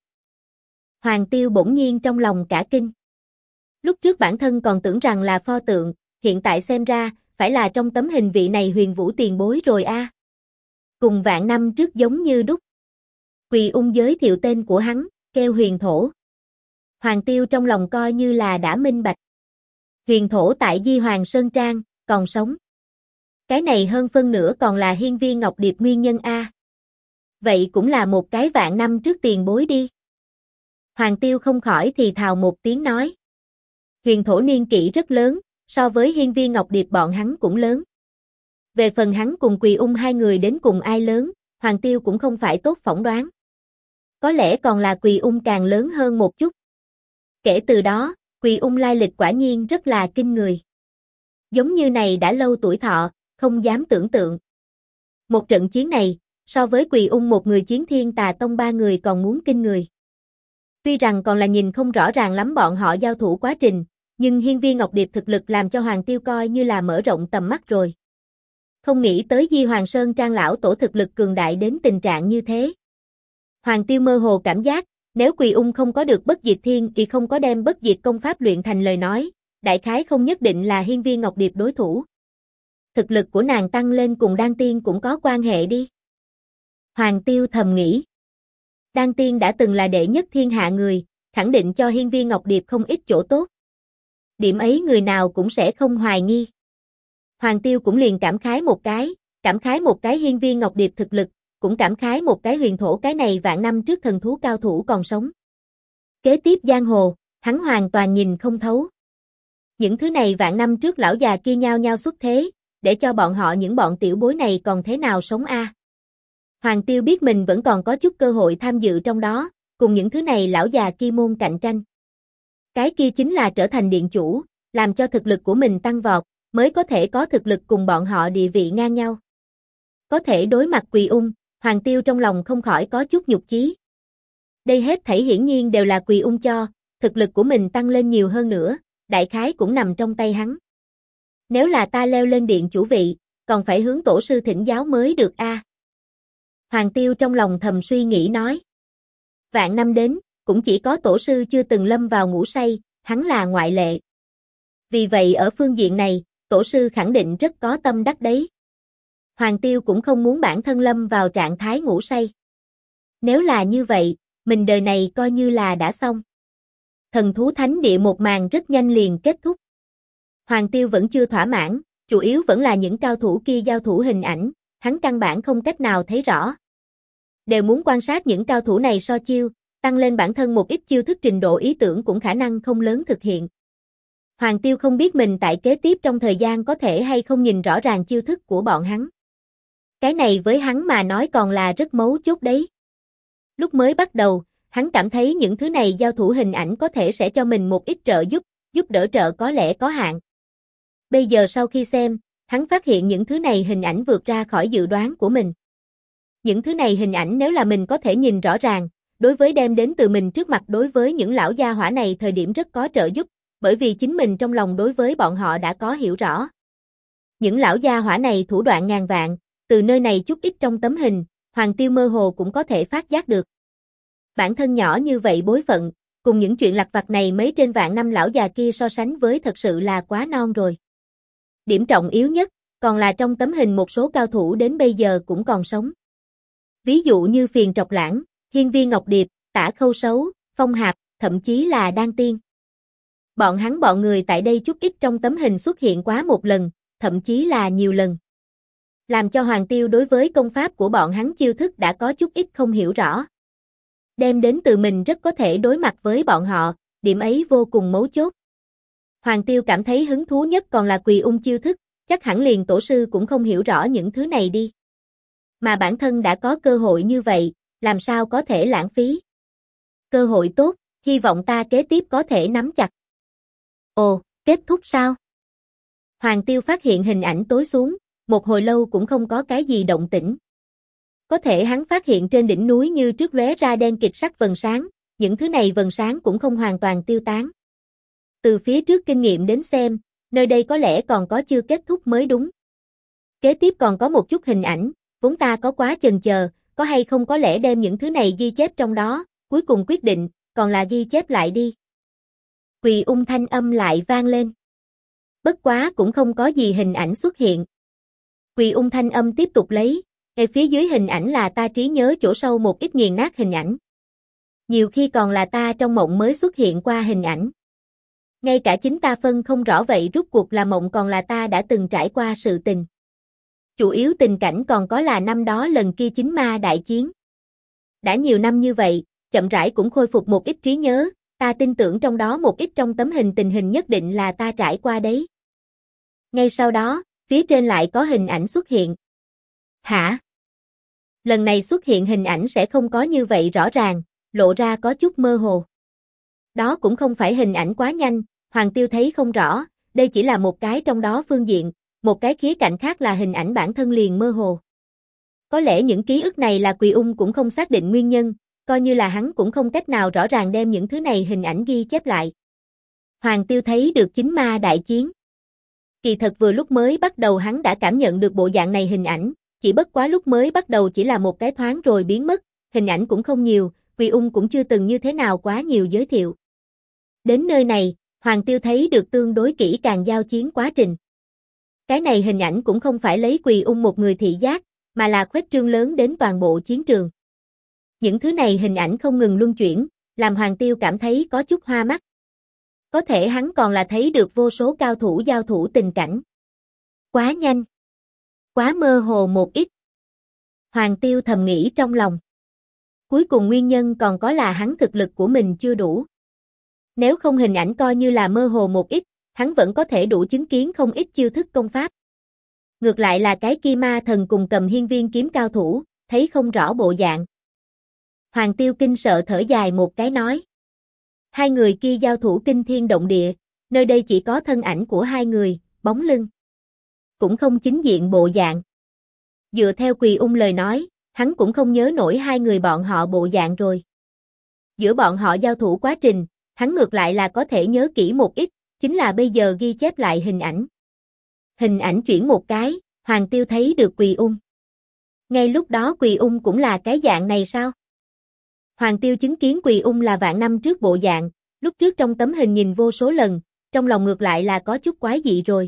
[SPEAKER 1] Hoàng Tiêu bỗng nhiên trong lòng cả kinh. Lúc trước bản thân còn tưởng rằng là pho tượng, hiện tại xem ra, phải là trong tấm hình vị này Huyền Vũ tiền bối rồi a. Cùng vạn năm trước giống như đúc. Quỳ Ung giới thiệu tên của hắn, kêu Huyền Thổ. Hoàng Tiêu trong lòng coi như là đã minh bạch. Huyền Thổ tại Di Hoàng Sơn Trang, còn sống. Cái này hơn phân nửa còn là Hiên Viên Ngọc Điệp nguyên nhân a. Vậy cũng là một cái vạn năm trước tiền bối đi. Hoàng Tiêu không khỏi thì thào một tiếng nói. Huyền Thổ niên kỷ rất lớn, so với Hiên Viên Ngọc Điệp bọn hắn cũng lớn. Về phần hắn cùng Quỳ Ung hai người đến cùng ai lớn, Hoàng Tiêu cũng không phải tốt phỏng đoán. Có lẽ còn là Quỳ Ung càng lớn hơn một chút. Kể từ đó, Quỳ Ung lai lịch quả nhiên rất là kinh người. Giống như này đã lâu tuổi thọ, không dám tưởng tượng. Một trận chiến này, so với Quỳ Ung một người chiến Thiên Tà Tông ba người còn muốn kinh người. Tuy rằng còn là nhìn không rõ ràng lắm bọn họ giao thủ quá trình, nhưng Hiên Viên Ngọc Điệp thực lực làm cho Hoàng Tiêu coi như là mở rộng tầm mắt rồi. Không nghĩ tới Di Hoàng Sơn Trang lão tổ thực lực cường đại đến tình trạng như thế. Hoàng Tiêu mơ hồ cảm giác, nếu Quỳ Ung không có được Bất Diệt Thiên y không có đem Bất Diệt công pháp luyện thành lời nói, đại khái không nhất định là Hiên Viên Ngọc Điệp đối thủ. Thực lực của nàng tăng lên cùng Đan Tiên cũng có quan hệ đi. Hoàng Tiêu thầm nghĩ. Đan Tiên đã từng là đệ nhất thiên hạ người, khẳng định cho Hiên Viên Ngọc Điệp không ít chỗ tốt. Điểm ấy người nào cũng sẽ không hoài nghi. Hoàng Tiêu cũng liền cảm khái một cái Hiên Viên Ngọc Điệp thực lực, cũng cảm khái một cái Huyền Thổ cái này vạn năm trước thần thú cao thủ còn sống. Kế tiếp giang hồ, hắn hoàn toàn nhìn không thấu. Những thứ này vạn năm trước lão già kia nhao nhao xuất thế, để cho bọn họ những bọn tiểu bối này còn thế nào sống a? Hoàng Tiêu biết mình vẫn còn có chút cơ hội tham dự trong đó, cùng những thứ này lão già kia môn cạnh tranh. Cái kia chính là trở thành điện chủ, làm cho thực lực của mình tăng vọt, mới có thể có thực lực cùng bọn họ địa vị ngang nhau. Có thể đối mặt Quỳ Ung, Hoàng Tiêu trong lòng không khỏi có chút nhục chí. Đây hết thảy hiển nhiên đều là Quỳ Ung cho, thực lực của mình tăng lên nhiều hơn nữa, đại khái cũng nằm trong tay hắn. Nếu là ta leo lên điện chủ vị, còn phải hướng tổ sư thỉnh giáo mới được a. Hoàng Tiêu trong lòng thầm suy nghĩ nói. Vạn năm đến, cũng chỉ có tổ sư chưa từng lâm vào ngủ say, hắn là ngoại lệ. Vì vậy ở phương diện này, tổ sư khẳng định rất có tâm đắc đấy. Hoàng Tiêu cũng không muốn bản thân lâm vào trạng thái ngủ say. Nếu là như vậy, mình đời này coi như là đã xong. Thần thú thánh địa một màn rất nhanh liền kết thúc. Hoàng Tiêu vẫn chưa thỏa mãn, chủ yếu vẫn là những cao thủ kia giao thủ hình ảnh, hắn căn bản không cách nào thấy rõ. Đều muốn quan sát những cao thủ này so chiêu, tăng lên bản thân một ít chiêu thức trình độ ý tưởng cũng khả năng không lớn thực hiện. Hoàng Tiêu không biết mình tại kế tiếp trong thời gian có thể hay không nhìn rõ ràng chiêu thức của bọn hắn. Cái này với hắn mà nói còn là rất mấu chốt đấy. Lúc mới bắt đầu, hắn cảm thấy những thứ này giao thủ hình ảnh có thể sẽ cho mình một ít trợ giúp, giúp đỡ trợ có lẽ có hạn. Bây giờ sau khi xem, hắn phát hiện những thứ này hình ảnh vượt ra khỏi dự đoán của mình. Những thứ này hình ảnh nếu là mình có thể nhìn rõ ràng, đối với đem đến từ mình trước mặt đối với những lão gia hỏa này thời điểm rất có trợ giúp, bởi vì chính mình trong lòng đối với bọn họ đã có hiểu rõ. Những lão gia hỏa này thủ đoạn ngàn vạn, từ nơi này chút ít trong tấm hình, Hoàng Tiêu mơ hồ cũng có thể phát giác được. Bản thân nhỏ như vậy bối phận, cùng những chuyện lặt vặt này mấy trên vạn năm lão già kia so sánh với thật sự là quá non rồi. Điểm trọng yếu nhất, còn là trong tấm hình một số cao thủ đến bây giờ cũng còn sống. Ví dụ như Phiền Trọc Lãng, Hiên Viên Ngọc Điệp, Tả Khâu Sấu, Phong Hạp, thậm chí là Đan Tiên. Bọn người tại đây chút ít trong tấm hình xuất hiện quá một lần, thậm chí là nhiều lần. Làm cho Hoàng Tiêu đối với công pháp của bọn hắn chiêu thức đã có chút ít không hiểu rõ. Đem đến từ mình rất có thể đối mặt với bọn họ, điểm ấy vô cùng mấu chốt. Hoàng Tiêu cảm thấy hứng thú nhất còn là Quỳ Ung chiêu thức, chắc hẳn liền tổ sư cũng không hiểu rõ những thứ này đi. Mà bản thân đã có cơ hội như vậy, làm sao có thể lãng phí. Cơ hội tốt, hy vọng ta kế tiếp có thể nắm chặt. Ồ, kết thúc sao? Hoàng Tiêu phát hiện hình ảnh tối xuống, một hồi lâu cũng không có cái gì động tĩnh. Có thể hắn phát hiện trên đỉnh núi như trước lóe ra đen kịt sắc vầng sáng, những thứ này vầng sáng cũng không hoàn toàn tiêu tán. Từ phía trước kinh nghiệm đến xem, nơi đây có lẽ còn có chưa kết thúc mới đúng. Kế tiếp còn có một chút hình ảnh, vốn ta có quá chần chờ, có hay không có lẽ đem những thứ này ghi chép trong đó, cuối cùng quyết định, còn là ghi chép lại đi. Quỳ Ung thanh âm lại vang lên. Bất quá cũng không có gì hình ảnh xuất hiện. Quỳ Ung thanh âm tiếp tục lấy, ngay phía dưới hình ảnh là ta trí nhớ chỗ sâu một ít nghiền nát hình ảnh. Nhiều khi còn là ta trong mộng mới xuất hiện qua hình ảnh. Ngay cả chính ta phân không rõ vậy rút cuộc là mộng còn là ta đã từng trải qua sự tình. Chủ yếu tình cảnh còn có là năm đó lần kia chính ma đại chiến. Đã nhiều năm như vậy, chậm rãi cũng khôi phục một ít trí nhớ, ta tin tưởng trong đó một ít trong tấm hình tình hình nhất định là ta trải qua đấy. Ngay sau đó, phía trên lại có hình ảnh xuất hiện. Hả? Lần này xuất hiện hình ảnh sẽ không có như vậy rõ ràng, lộ ra có chút mơ hồ. Đó cũng không phải hình ảnh quá nhanh, Hoàng Tiêu thấy không rõ, đây chỉ là một cái trong đó phương diện, một cái khía cạnh khác là hình ảnh bản thân liền mơ hồ. Có lẽ những ký ức này là Quỳ Ung cũng không xác định nguyên nhân, coi như là hắn cũng không cách nào rõ ràng đem những thứ này hình ảnh ghi chép lại. Hoàng Tiêu thấy được chính ma đại chiến. Kỳ thật vừa lúc mới bắt đầu hắn đã cảm nhận được bộ dạng này hình ảnh, chỉ bất quá lúc mới bắt đầu chỉ là một cái thoáng rồi biến mất, hình ảnh cũng không nhiều, Quỳ Ung cũng chưa từng như thế nào quá nhiều giới thiệu. Đến nơi này, Hoàng Tiêu thấy được tương đối kỹ càng giao chiến quá trình. Cái này hình ảnh cũng không phải lấy Quỳ Ung một người thị giác, mà là khuếch trương lớn đến toàn bộ chiến trường. Những thứ này hình ảnh không ngừng luân chuyển, làm Hoàng Tiêu cảm thấy có chút hoa mắt. Có thể hắn còn là thấy được vô số cao thủ giao thủ tình cảnh. Quá nhanh. Quá mơ hồ một ít. Hoàng Tiêu thầm nghĩ trong lòng. Cuối cùng nguyên nhân còn có là hắn thực lực của mình chưa đủ. Nếu không hình ảnh coi như là mơ hồ một ít, hắn vẫn có thể đủ chứng kiến không ít chiêu thức công pháp. Ngược lại là cái kia ma thần cùng Cầm Hiên Viên kiếm cao thủ, thấy không rõ bộ dạng. Hoàng Tiêu kinh sợ thở dài một cái nói. Hai người kia giao thủ kinh thiên động địa, nơi đây chỉ có thân ảnh của hai người, bóng lưng. Cũng không chính diện bộ dạng. Dựa theo Quỳ Ung lời nói, hắn cũng không nhớ nổi hai người bọn họ bộ dạng rồi. Giữa bọn họ giao thủ quá trình, hắn ngược lại là có thể nhớ kỹ một ít, chính là bây giờ ghi chép lại hình ảnh. Hình ảnh chuyển một cái, Hoàng Tiêu thấy được Quỳ Ung. Ngay lúc đó Quỳ Ung cũng là cái dạng này sao? Hoàng Tiêu chứng kiến Quỳ Ung là vạn năm trước bộ dạng, lúc trước trong tấm hình nhìn vô số lần, trong lòng ngược lại là có chút quái dị rồi.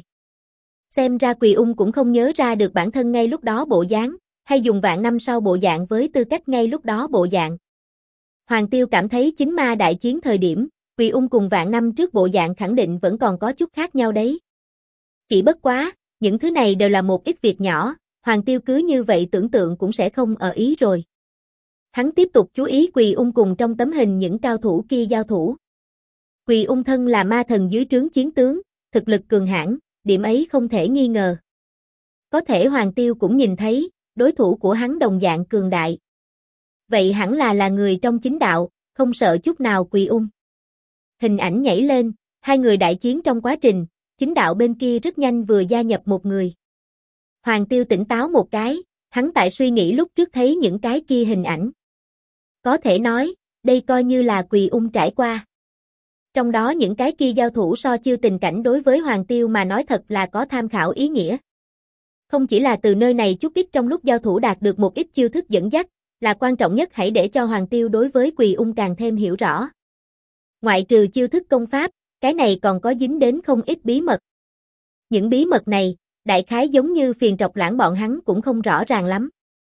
[SPEAKER 1] Xem ra Quỳ Ung cũng không nhớ ra được bản thân ngay lúc đó bộ dáng, hay dùng vạn năm sau bộ dạng với tư cách ngay lúc đó bộ dạng. Hoàng Tiêu cảm thấy chính ma đại chiến thời điểm, Quỳ Ung cùng vạn năm trước bộ dạng khẳng định vẫn còn có chút khác nhau đấy. Chỉ bất quá, những thứ này đều là một ít việc nhỏ, Hoàng Tiêu cứ như vậy tưởng tượng cũng sẽ không ở ý rồi. Hắn tiếp tục chú ý Quỳ Ung cùng trong tấm hình những cao thủ kia giao thủ. Quỳ Ung thân là ma thần dưới trướng chiến tướng, thực lực cường hãn, điểm ấy không thể nghi ngờ. Có thể Hoàng Tiêu cũng nhìn thấy, đối thủ của hắn đồng dạng cường đại. Vậy hẳn là người trong chính đạo, không sợ chút nào Quỳ Ung. Hình ảnh nhảy lên, hai người đại chiến trong quá trình, chính đạo bên kia rất nhanh vừa gia nhập một người. Hoàng Tiêu tỉnh táo một cái, hắn tại suy nghĩ lúc trước thấy những cái kia hình ảnh. Có thể nói, đây coi như là Quỳ Ung trải qua. Trong đó những cái kia giao thủ so chiêu tình cảnh đối với Hoàng Tiêu mà nói thật là có tham khảo ý nghĩa. Không chỉ là từ nơi này chút ít trong lúc giao thủ đạt được một ít chiêu thức dẫn dắt, là quan trọng nhất hãy để cho Hoàng Tiêu đối với Quỳ Ung càng thêm hiểu rõ. Ngoại trừ chiêu thức công pháp, cái này còn có dính đến không ít bí mật. Những bí mật này, đại khái giống như phiền trọc lãng bọn hắn cũng không rõ ràng lắm.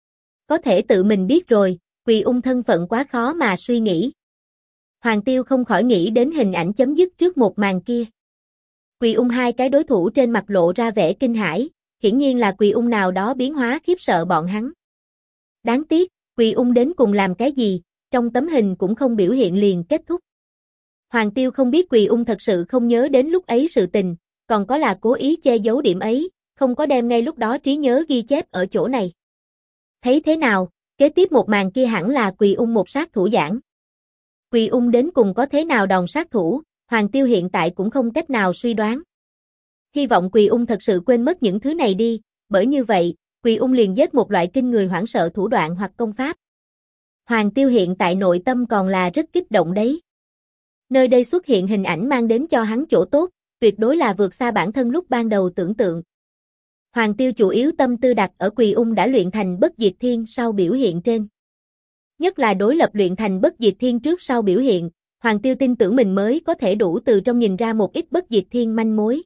[SPEAKER 1] Có thể tự mình biết rồi, Quỳ Ung thân phận quá khó mà suy nghĩ. Hoàng Tiêu không khỏi nghĩ đến hình ảnh chấm dứt trước một màn kia. Quỳ Ung hai cái đối thủ trên mặt lộ ra vẻ kinh hãi, hiển nhiên là Quỳ Ung nào đó biến hóa khiếp sợ bọn hắn. Đáng tiếc, Quỳ Ung đến cùng làm cái gì, trong tấm hình cũng không biểu hiện liền kết thúc. Hoàng Tiêu không biết Quỳ Ung thật sự không nhớ đến lúc ấy sự tình, còn có là cố ý che giấu điểm ấy, không có đem ngay lúc đó trí nhớ ghi chép ở chỗ này. Thấy thế nào, kế tiếp một màn kia hẳn là Quỳ Ung một sát thủ giảng. Quỳ Ung đến cùng có thế nào đòn sát thủ, Hoàng Tiêu hiện tại cũng không cách nào suy đoán. Hy vọng Quỳ Ung thật sự quên mất những thứ này đi, bởi như vậy, Quỳ Ung liền giết một loại kinh người hoảng sợ thủ đoạn hoặc công pháp. Hoàng Tiêu hiện tại nội tâm còn là rất kích động đấy. Nơi đây xuất hiện hình ảnh mang đến cho hắn chỗ tốt, tuyệt đối là vượt xa bản thân lúc ban đầu tưởng tượng. Hoàng Tiêu chủ yếu tâm tư đặt ở Quỳ Ung đã luyện thành bất diệt thiên sau biểu hiện trên. Nhất là đối lập luyện thành bất diệt thiên trước sau biểu hiện, Hoàng Tiêu tin tưởng mình mới có thể đủ từ trong nhìn ra một ít bất diệt thiên manh mối.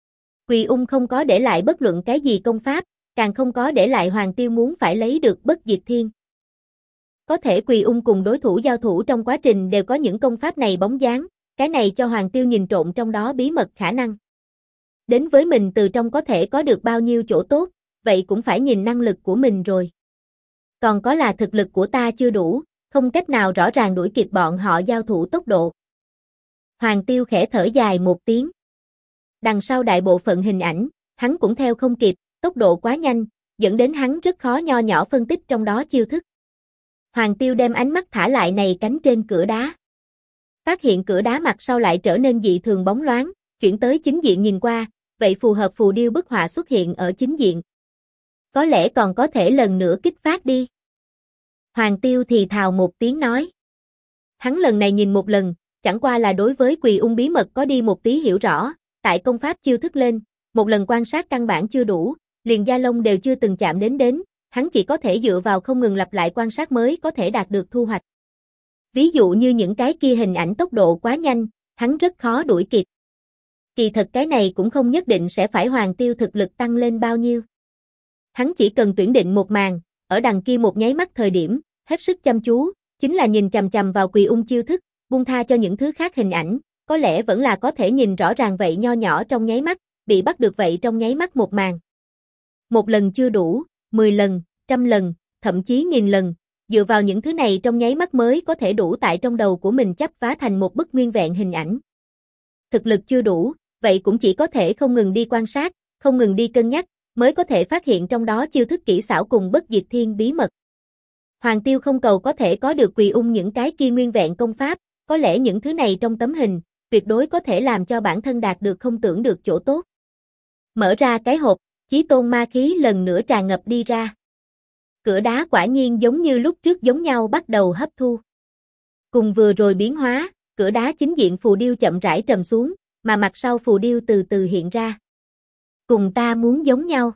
[SPEAKER 1] Quỳ Ung không có để lại bất luận cái gì công pháp, càng không có để lại Hoàng Tiêu muốn phải lấy được bất diệt thiên. Có thể Quỳ Ung cùng đối thủ giao thủ trong quá trình đều có những công pháp này bóng dáng, cái này cho Hoàng Tiêu nhìn trộn trong đó bí mật khả năng. Đến với mình từ trong có thể có được bao nhiêu chỗ tốt, vậy cũng phải nhìn năng lực của mình rồi. Còn có là thực lực của ta chưa đủ, không cách nào rõ ràng đuổi kịp bọn họ giao thủ tốc độ. Hoàng Tiêu khẽ thở dài một tiếng. Đằng sau đại bộ phận hình ảnh, hắn cũng theo không kịp, tốc độ quá nhanh, dẫn đến hắn rất khó nho nhỏ phân tích trong đó chiêu thức. Hoàng Tiêu đem ánh mắt thả lại này cánh trên cửa đá. Phát hiện cửa đá mặt sau lại trở nên dị thường bóng loáng, chuyển tới chính diện nhìn qua, vậy phù hợp phù điêu bức họa xuất hiện ở chính diện. Có lẽ còn có thể lần nữa kích phát đi. Hoàng Tiêu thì thào một tiếng nói. Hắn lần này nhìn một lần, chẳng qua là đối với Quỳ Ung bí mật có đi một tí hiểu rõ, tại công pháp chiêu thức lên, một lần quan sát căn bản chưa đủ, liền da lông đều chưa từng chạm đến, hắn chỉ có thể dựa vào không ngừng lặp lại quan sát mới có thể đạt được thu hoạch. Ví dụ như những cái kia hình ảnh tốc độ quá nhanh, hắn rất khó đuổi kịp. Kỳ thật cái này cũng không nhất định sẽ phải Hoàng Tiêu thực lực tăng lên bao nhiêu. Hắn chỉ cần tuyển định một màn, ở đằng kia một nháy mắt thời điểm, hết sức chăm chú, chính là nhìn chằm chằm vào Quỳ Ung chiêu thức, buông tha cho những thứ khác hình ảnh, có lẽ vẫn là có thể nhìn rõ ràng vậy nho nhỏ trong nháy mắt, bị bắt được vậy trong nháy mắt một màn. Một lần chưa đủ, 10 lần, 100 lần, thậm chí 1000 lần, dựa vào những thứ này trong nháy mắt mới có thể đủ tại trong đầu của mình chấp vá thành một bức nguyên vẹn hình ảnh. Thực lực chưa đủ, vậy cũng chỉ có thể không ngừng đi quan sát, không ngừng đi cân nhắc, mới có thể phát hiện trong đó chiêu thức kỹ xảo cùng bất diệt thiên bí mật. Hoàng Tiêu không cầu có thể có được Quỳ Ung những cái kia nguyên vẹn công pháp, có lẽ những thứ này trong tấm hình, tuyệt đối có thể làm cho bản thân đạt được không tưởng được chỗ tốt. Mở ra cái hộp, Chí Tôn ma khí lần nữa tràn ngập đi ra. Cửa đá quả nhiên giống như lúc trước giống nhau bắt đầu hấp thu. Cùng vừa rồi biến hóa, cửa đá chính diện phù điêu chậm rãi trầm xuống, mà mặt sau phù điêu từ từ hiện ra. Cùng ta muốn giống nhau.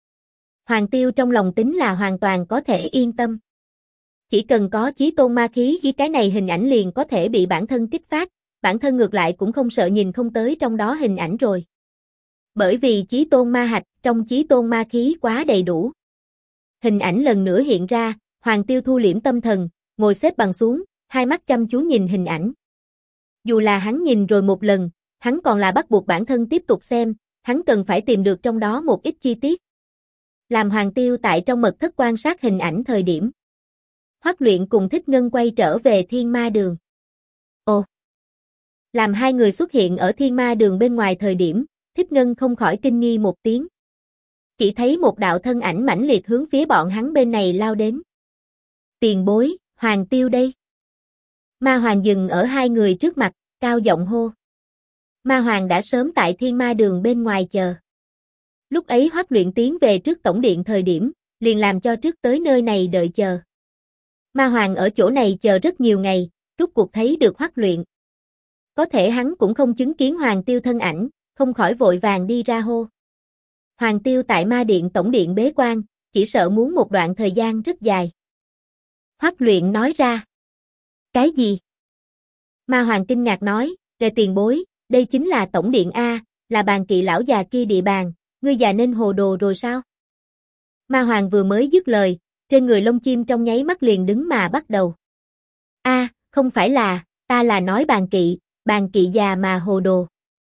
[SPEAKER 1] Hoàng Tiêu trong lòng tính là hoàn toàn có thể yên tâm. Chỉ cần có Chí Tôn ma khí khi cái này hình ảnh liền có thể bị bản thân kích phát, bản thân ngược lại cũng không sợ nhìn không tới trong đó hình ảnh rồi. Bởi vì Chí Tôn ma hạch trong Chí Tôn ma khí quá đầy đủ. Hình ảnh lần nữa hiện ra, Hoàng Tiêu thu liễm tâm thần, ngồi xếp bằng xuống, hai mắt chăm chú nhìn hình ảnh. Dù là hắn nhìn rồi một lần, hắn còn là bắt buộc bản thân tiếp tục xem, hắn cần phải tìm được trong đó một ít chi tiết. Làm Hoàng Tiêu tại trong mật thất quan sát hình ảnh thời điểm. Hoắc Luyện cùng Thích Ngân quay trở về Thiên Ma Đường. Ồ! Làm hai người xuất hiện ở Thiên Ma Đường bên ngoài thời điểm, Thích Ngân không khỏi kinh nghi một tiếng. Chỉ thấy một đạo thân ảnh mãnh liệt hướng phía bọn hắn bên này lao đến. Tiền bối, Hoàng Tiêu đây. Ma Hoàng dừng ở hai người trước mặt, cao giọng hô. Ma Hoàng đã sớm tại Thiên Ma Đường bên ngoài chờ. Lúc ấy Hoắc Luyện tiến về trước tổng điện thời điểm, liền làm cho trước tới nơi này đợi chờ. Ma Hoàng ở chỗ này chờ rất nhiều ngày, rốt cuộc thấy được Hoắc Luyện. Có thể hắn cũng không chứng kiến Hoàng Tiêu thân ảnh, không khỏi vội vàng đi ra hô. Hoàng Tiêu tại Ma Điện tổng điện bế quan, chỉ sợ muốn một đoạn thời gian rất dài. Hoắc Luyện nói ra. Cái gì? Ma Hoàng kinh ngạc nói, Đề tiền bối, đây chính là tổng điện A, là bàn kỵ lão già kia địa bàn, ngươi già nên hồ đồ rồi sao? Ma Hoàng vừa mới dứt lời, trên người lông chim trong nháy mắt liền đứng mà bắt đầu. A, không phải là, ta là nói bàn kỵ già mà hồ đồ.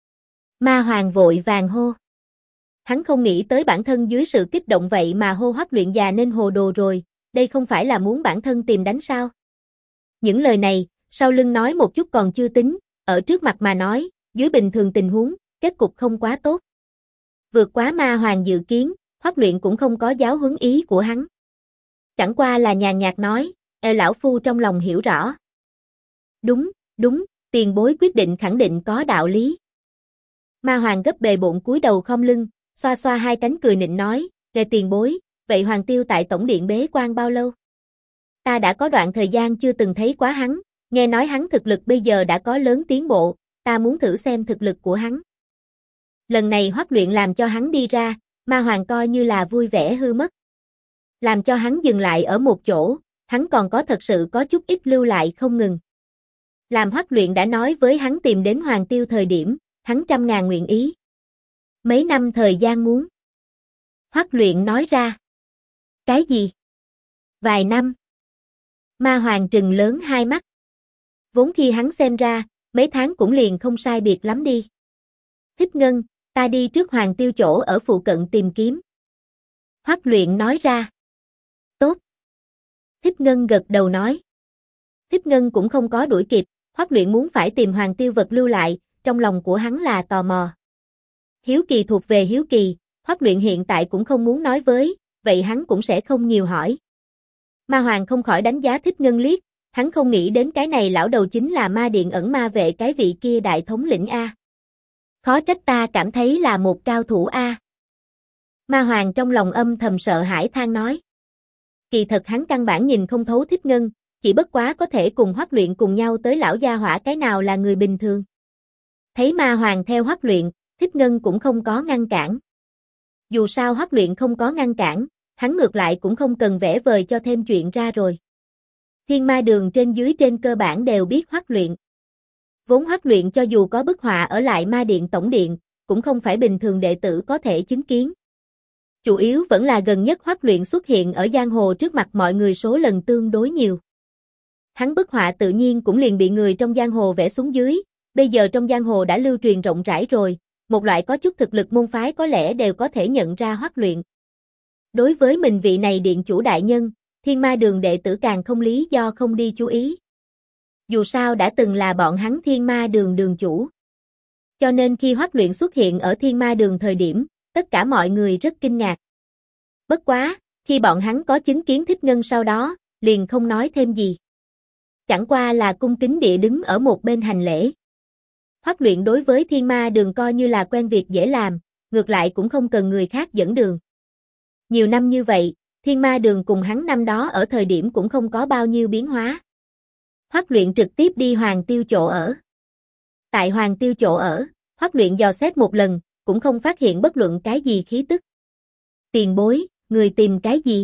[SPEAKER 1] Ma Hoàng vội vàng hô. Hắn không nghĩ tới bản thân dưới sự kích động vậy mà hô Hoắc Luyện già nên hồ đồ rồi, đây không phải là muốn bản thân tìm đánh sao? Những lời này, sau lưng nói một chút còn chưa tính, ở trước mặt mà nói, dưới bình thường tình huống, kết cục không quá tốt. Vượt quá Ma Hoàng dự kiến, Hoắc Luyện cũng không có giáo huấn ý của hắn. Chẳng qua là nhàn nhạt nói, lão phu trong lòng hiểu rõ. Đúng, tiền bối quyết định khẳng định có đạo lý. Ma Hoàng gấp bề bộn cúi đầu khom lưng, xoa xoa hai cánh cười nịnh nói, Đề tiền bối, vậy Hoàng Tiêu tại tổng điện bế quan bao lâu? Ta đã có đoạn thời gian chưa từng thấy quá hắn, nghe nói hắn thực lực bây giờ đã có lớn tiến bộ, ta muốn thử xem thực lực của hắn. Lần này Hoắc Luyện làm cho hắn đi ra, Ma Hoàng coi như là vui vẻ hư mất. Làm cho hắn dừng lại ở một chỗ, hắn còn có thật sự có chút ít lưu lại không ngừng. Làm Hoắc Luyện đã nói với hắn tìm đến Hoàng Tiêu thời điểm, hắn 100.000 nguyện ý. Mấy năm thời gian muốn. Hoắc Luyện nói ra. Cái gì? Vài năm. Ma Hoàng trừng lớn hai mắt. Vốn khi hắn xem ra, mấy tháng cũng liền không sai biệt lắm đi. Thích Ngân, ta đi trước Hoàng Tiêu chỗ ở phụ cận tìm kiếm. Hoắc Luyện nói ra. Tốt. Thích Ngân gật đầu nói. Thích Ngân cũng không có đuổi kịp, Hoắc Luyện muốn phải tìm Hoàng Tiêu vật lưu lại, trong lòng của hắn là tò mò. Hiếu kỳ thuộc về hiếu kỳ, Hoắc Luyện hiện tại cũng không muốn nói với, vậy hắn cũng sẽ không nhiều hỏi. Ma Hoàng không khỏi đánh giá Thích Ngân liếc, hắn không nghĩ đến cái này lão đầu chính là Ma Điện ẩn ma vệ cái vị kia đại thống lĩnh A. Khó trách ta cảm thấy là một cao thủ A. Ma Hoàng trong lòng âm thầm sợ hãi than nói. Kỳ thật hắn căn bản nhìn không thấu Thích Ngân, Chỉ bất quá có thể cùng Hoắc Luyện cùng nhau tới lão gia hỏa cái nào là người bình thường. Thấy Ma Hoàng theo Hoắc Luyện, Thích Ngân cũng không có ngăn cản. Dù sao Hoắc Luyện không có ngăn cản, hắn ngược lại cũng không cần vẽ vời cho thêm chuyện ra rồi. Thiên Ma Đường trên dưới trên cơ bản đều biết Hoắc Luyện. Vốn Hoắc Luyện cho dù có bức họa ở lại Ma Điện Tổng Điện, cũng không phải bình thường đệ tử có thể chứng kiến. Chủ yếu vẫn là gần nhất Hoắc Luyện xuất hiện ở giang hồ trước mặt mọi người số lần tương đối nhiều. Hắn bức họa tự nhiên cũng liền bị người trong giang hồ vẽ xuống dưới, bây giờ trong giang hồ đã lưu truyền rộng rãi rồi, một loại có chút thực lực môn phái có lẽ đều có thể nhận ra Hoắc Luyện. Đối với mình vị này điện chủ đại nhân, Thiên Ma Đường đệ tử càng không lý do không đi chú ý. Dù sao đã từng là bọn hắn Thiên Ma Đường đường chủ. Cho nên khi Hoắc Luyện xuất hiện ở Thiên Ma Đường thời điểm, tất cả mọi người rất kinh ngạc. Bất quá, khi bọn hắn có chứng kiến Thích Ngân sau đó, liền không nói thêm gì. Chẳng qua là cung kính địa đứng ở một bên hành lễ. Hoắc Luyện đối với Thiên Ma Đường coi như là quen việc dễ làm, ngược lại cũng không cần người khác dẫn đường. Nhiều năm như vậy, Thiên Ma Đường cùng hắn năm đó ở thời điểm cũng không có bao nhiêu biến hóa. Hoắc Luyện trực tiếp đi Hoàng Tiêu chỗ ở. Tại Hoàng Tiêu chỗ ở, Hoắc Luyện dò xét một lần, cũng không phát hiện bất luận cái gì khí tức. Tiền bối, người tìm cái gì?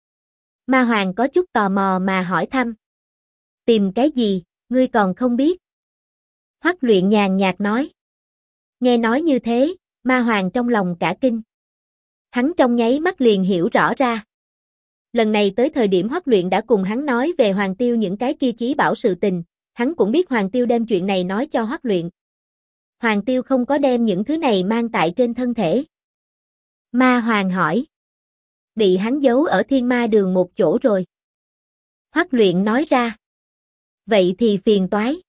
[SPEAKER 1] Ma Hoàng có chút tò mò mà hỏi thăm. Tìm cái gì, ngươi còn không biết? Hoắc Luyện nhàn nhạt nói. Nghe nói như thế, Ma Hoàng trong lòng cả kinh. Hắn trong nháy mắt liền hiểu rõ ra. Lần này tới thời điểm Hoắc Luyện đã cùng hắn nói về Hoàng Tiêu những cái kia chí bảo sự tình, hắn cũng biết Hoàng Tiêu đem chuyện này nói cho Hoắc Luyện. Hoàng Tiêu không có đem những thứ này mang tại trên thân thể. Ma Hoàng hỏi. Bị hắn giấu ở Thiên Ma Đường một chỗ rồi. Hoắc Luyện nói ra. Vậy thì phiền toái.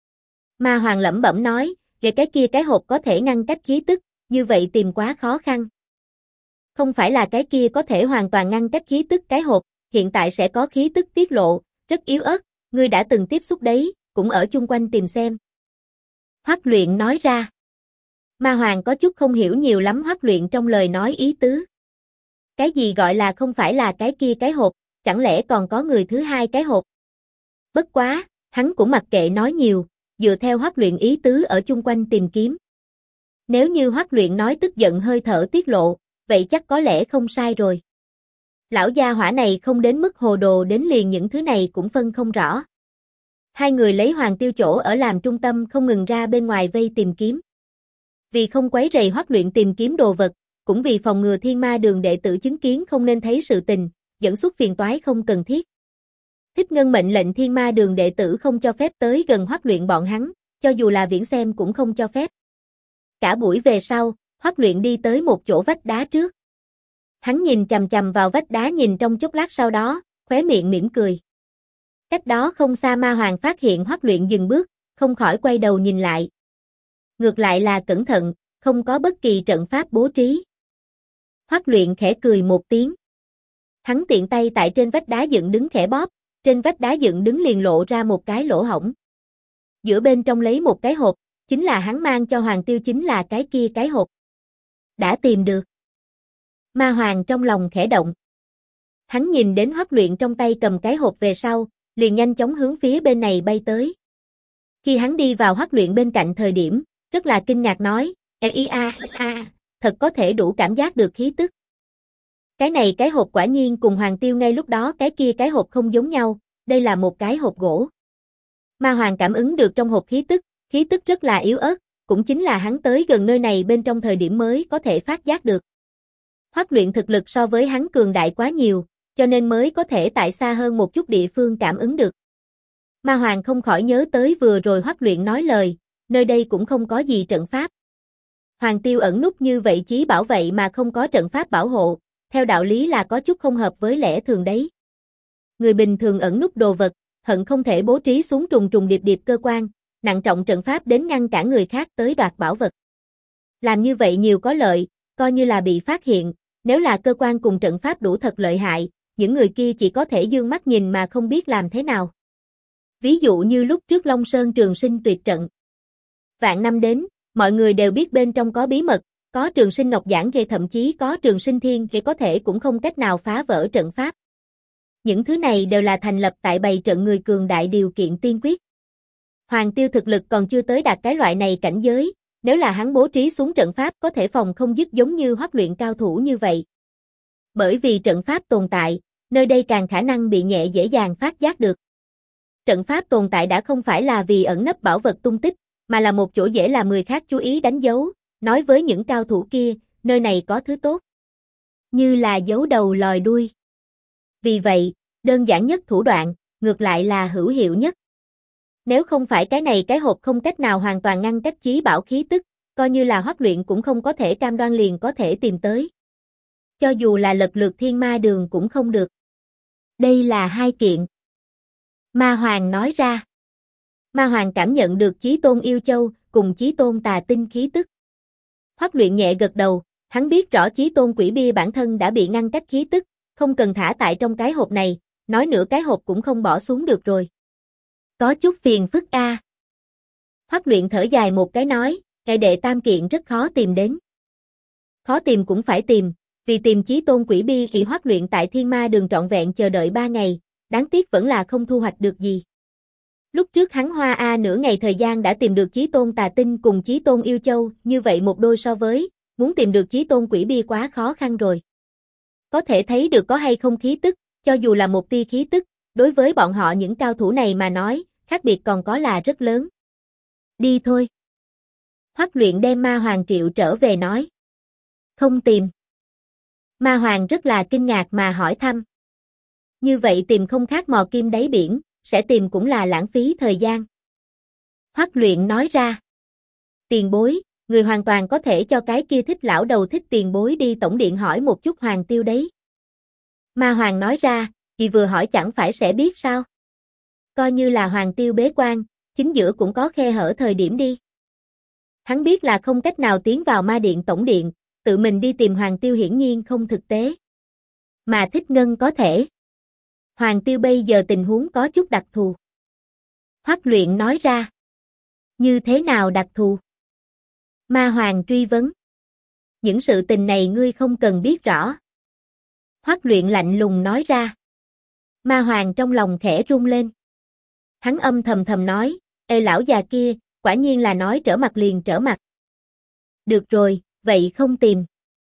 [SPEAKER 1] Ma Hoàng lẩm bẩm nói, về cái kia cái hộp có thể ngăn cách khí tức, như vậy tìm quá khó khăn. Không phải là cái kia có thể hoàn toàn ngăn cách khí tức cái hộp, hiện tại sẽ có khí tức tiết lộ, rất yếu ớt, ngươi đã từng tiếp xúc đấy, cũng ở chung quanh tìm xem. Hoắc Luyện nói ra. Ma Hoàng có chút không hiểu nhiều lắm Hoắc Luyện trong lời nói ý tứ. Cái gì gọi là không phải là cái kia cái hộp, chẳng lẽ còn có người thứ hai cái hộp? Bất quá, hắn cũng mặc kệ nói nhiều, dựa theo Hoắc Luyện ý tứ ở chung quanh tìm kiếm. Nếu như Hoắc Luyện nói tức giận hơi thở tiết lộ, vậy chắc có lẽ không sai rồi. Lão gia hỏa này không đến mức hồ đồ đến liền những thứ này cũng phân không rõ. Hai người lấy Hoàng Tiêu chỗ ở làm trung tâm không ngừng ra bên ngoài vây tìm kiếm. Vì không quấy rầy Hoắc Luyện tìm kiếm đồ vật, cũng vì phòng ngừa Thiên Ma Đường đệ tử chứng kiến không nên thấy sự tình, dẫn xuất phiền toái không cần thiết. Thích Ngân mệnh lệnh Thiên Ma Đường đệ tử không cho phép tới gần Hoắc Luyện bọn hắn, cho dù là viễn xem cũng không cho phép. Cả buổi về sau, Hoắc Luyện đi tới một chỗ vách đá trước. Hắn nhìn chằm chằm vào vách đá nhìn trong chốc lát sau đó, khóe miệng mỉm cười. Cách đó không xa Ma Hoàng phát hiện Hoắc Luyện dừng bước, không khỏi quay đầu nhìn lại. Ngược lại là cẩn thận, không có bất kỳ trận pháp bố trí. Hoắc Luyện khẽ cười một tiếng. Hắn tiện tay tại trên vách đá dựng đứng khẽ bóp, trên vách đá dựng đứng liền lộ ra một cái lỗ hổng. Giữa bên trong lấy một cái hộp, chính là hắn mang cho Hoàng Tiêu chính là cái kia cái hộp. Đã tìm được. Ma Hoàng trong lòng khẽ động. Hắn nhìn đến Hoắc Luyện trong tay cầm cái hộp về sau, liền nhanh chóng hướng phía bên này bay tới. Khi hắn đi vào Hoắc Luyện bên cạnh thời điểm, rất là kinh ngạc nói, thật có thể đủ cảm giác được khí tức. Cái này cái hộp quả nhiên cùng Hoàng Tiêu ngay lúc đó cái kia cái hộp không giống nhau, đây là một cái hộp gỗ. Ma Hoàng cảm ứng được trong hộp khí tức rất là yếu ớt, cũng chính là hắn tới gần nơi này bên trong thời điểm mới có thể phát giác được. Hoắc Luyện thực lực so với hắn cường đại quá nhiều, cho nên mới có thể tại xa hơn một chút địa phương cảm ứng được. Ma Hoàng không khỏi nhớ tới vừa rồi Hoắc Luyện nói lời, nơi đây cũng không có gì trận pháp. Hoàng Tiêu ẩn núp như vậy chí bảo vậy mà không có trận pháp bảo hộ, theo đạo lý là có chút không hợp với lẽ thường đấy. Người bình thường ẩn núp đồ vật, hận không thể bố trí xuống trùng trùng điệp điệp cơ quan, nặng trọng trận pháp đến ngăn cản người khác tới đoạt bảo vật. Làm như vậy nhiều có lợi, coi như là bị phát hiện, nếu là cơ quan cùng trận pháp đủ thật lợi hại, những người kia chỉ có thể dương mắt nhìn mà không biết làm thế nào. Ví dụ như lúc trước Long Sơn Trường Sinh tuyệt trận. Vạn năm đến, mọi người đều biết bên trong có bí mật, có Trường Sinh Ngọc Giản Ghê thậm chí có Trường Sinh Thiên Ghê có thể cũng không cách nào phá vỡ trận pháp. Những thứ này đều là thành lập tại bày trận người cường đại điều kiện tiên quyết. Hoàng Tiêu thực lực còn chưa tới đạt cái loại này cảnh giới, nếu là hắn bố trí xuống trận pháp có thể phòng không dứt giống như Hoắc Luyện cao thủ như vậy. Bởi vì trận pháp tồn tại, nơi đây càng khả năng bị nhẹ dễ dàng phát giác được. Trận pháp tồn tại đã không phải là vì ẩn nấp bảo vật tung tích, mà là một chỗ dễ làm người khác chú ý đánh dấu, nói với những cao thủ kia, nơi này có thứ tốt. Như là giấu đầu lòi đuôi. Vì vậy, đơn giản nhất thủ đoạn, ngược lại là hữu hiệu nhất. Nếu không phải cái này cái hộp không cách nào hoàn toàn ngăn cách chí bảo khí tức, coi như là Hoắc Luyện cũng không có thể cam đoan liền có thể tìm tới. Cho dù là lật lượt thiên ma đường cũng không được. Đây là hai kiện. Ma Hoàng nói ra. Ma Hoàng cảm nhận được Chí Tôn Yêu Châu cùng Chí Tôn Tà Tinh khí tức. Hoắc Luyện nhẹ gật đầu, hắn biết rõ Chí Tôn Quỷ Bia bản thân đã bị ngăn cách khí tức, không cần thả tại trong cái hộp này, nói nữa cái hộp cũng không bỏ xuống được rồi. Có chút phiền phức a. Hoắc Luyện thở dài một cái nói, cái đệ tam kiện rất khó tìm đến. Khó tìm cũng phải tìm, vì tìm Chí Tôn Quỷ Bia thì Hoắc Luyện tại Thiên Ma Đường trọn vẹn chờ đợi 3 ngày, đáng tiếc vẫn là không thu hoạch được gì. Lúc trước hắn hoa nửa ngày thời gian đã tìm được Chí Tôn Tà Tinh cùng Chí Tôn Yêu Châu, như vậy một đôi so với, muốn tìm được Chí Tôn Quỷ Bia quá khó khăn rồi. Có thể thấy được có hay không khí tức, cho dù là một tia khí tức, đối với bọn họ những cao thủ này mà nói, khác biệt còn có là rất lớn. Đi thôi. Hoắc Luyện đem Ma Hoàng triệu trở về nói. Không tìm. Ma Hoàng rất là kinh ngạc mà hỏi thăm. Như vậy tìm không khác mò kim đáy biển, sẽ tìm cũng là lãng phí thời gian. Hoắc Luyện nói ra. Tiền bối, người hoàn toàn có thể cho cái kia thích lão đầu thích tiền bối đi tổng điện hỏi một chút Hoàng Tiêu đấy. Ma Hoàng nói ra, vì vừa hỏi chẳng phải sẽ biết sao. Coi như là Hoàng Tiêu bế quan, chính giữa cũng có khe hở thời điểm đi. Hắn biết là không cách nào tiến vào ma điện tổng điện, tự mình đi tìm Hoàng Tiêu hiển nhiên không thực tế. Mà Thích Ngân có thể. Hoàng Tiêu bây giờ tình huống có chút đặc thù. Hoắc Luyện nói ra. Như thế nào đặc thù? Ma Hoàng truy vấn. Những sự tình này ngươi không cần biết rõ. Hoắc Luyện lạnh lùng nói ra. Ma Hoàng trong lòng khẽ run lên. Hắn âm thầm thầm nói, ê lão già kia, quả nhiên là nói trở mặt liền trở mặt. Được rồi, vậy không tìm.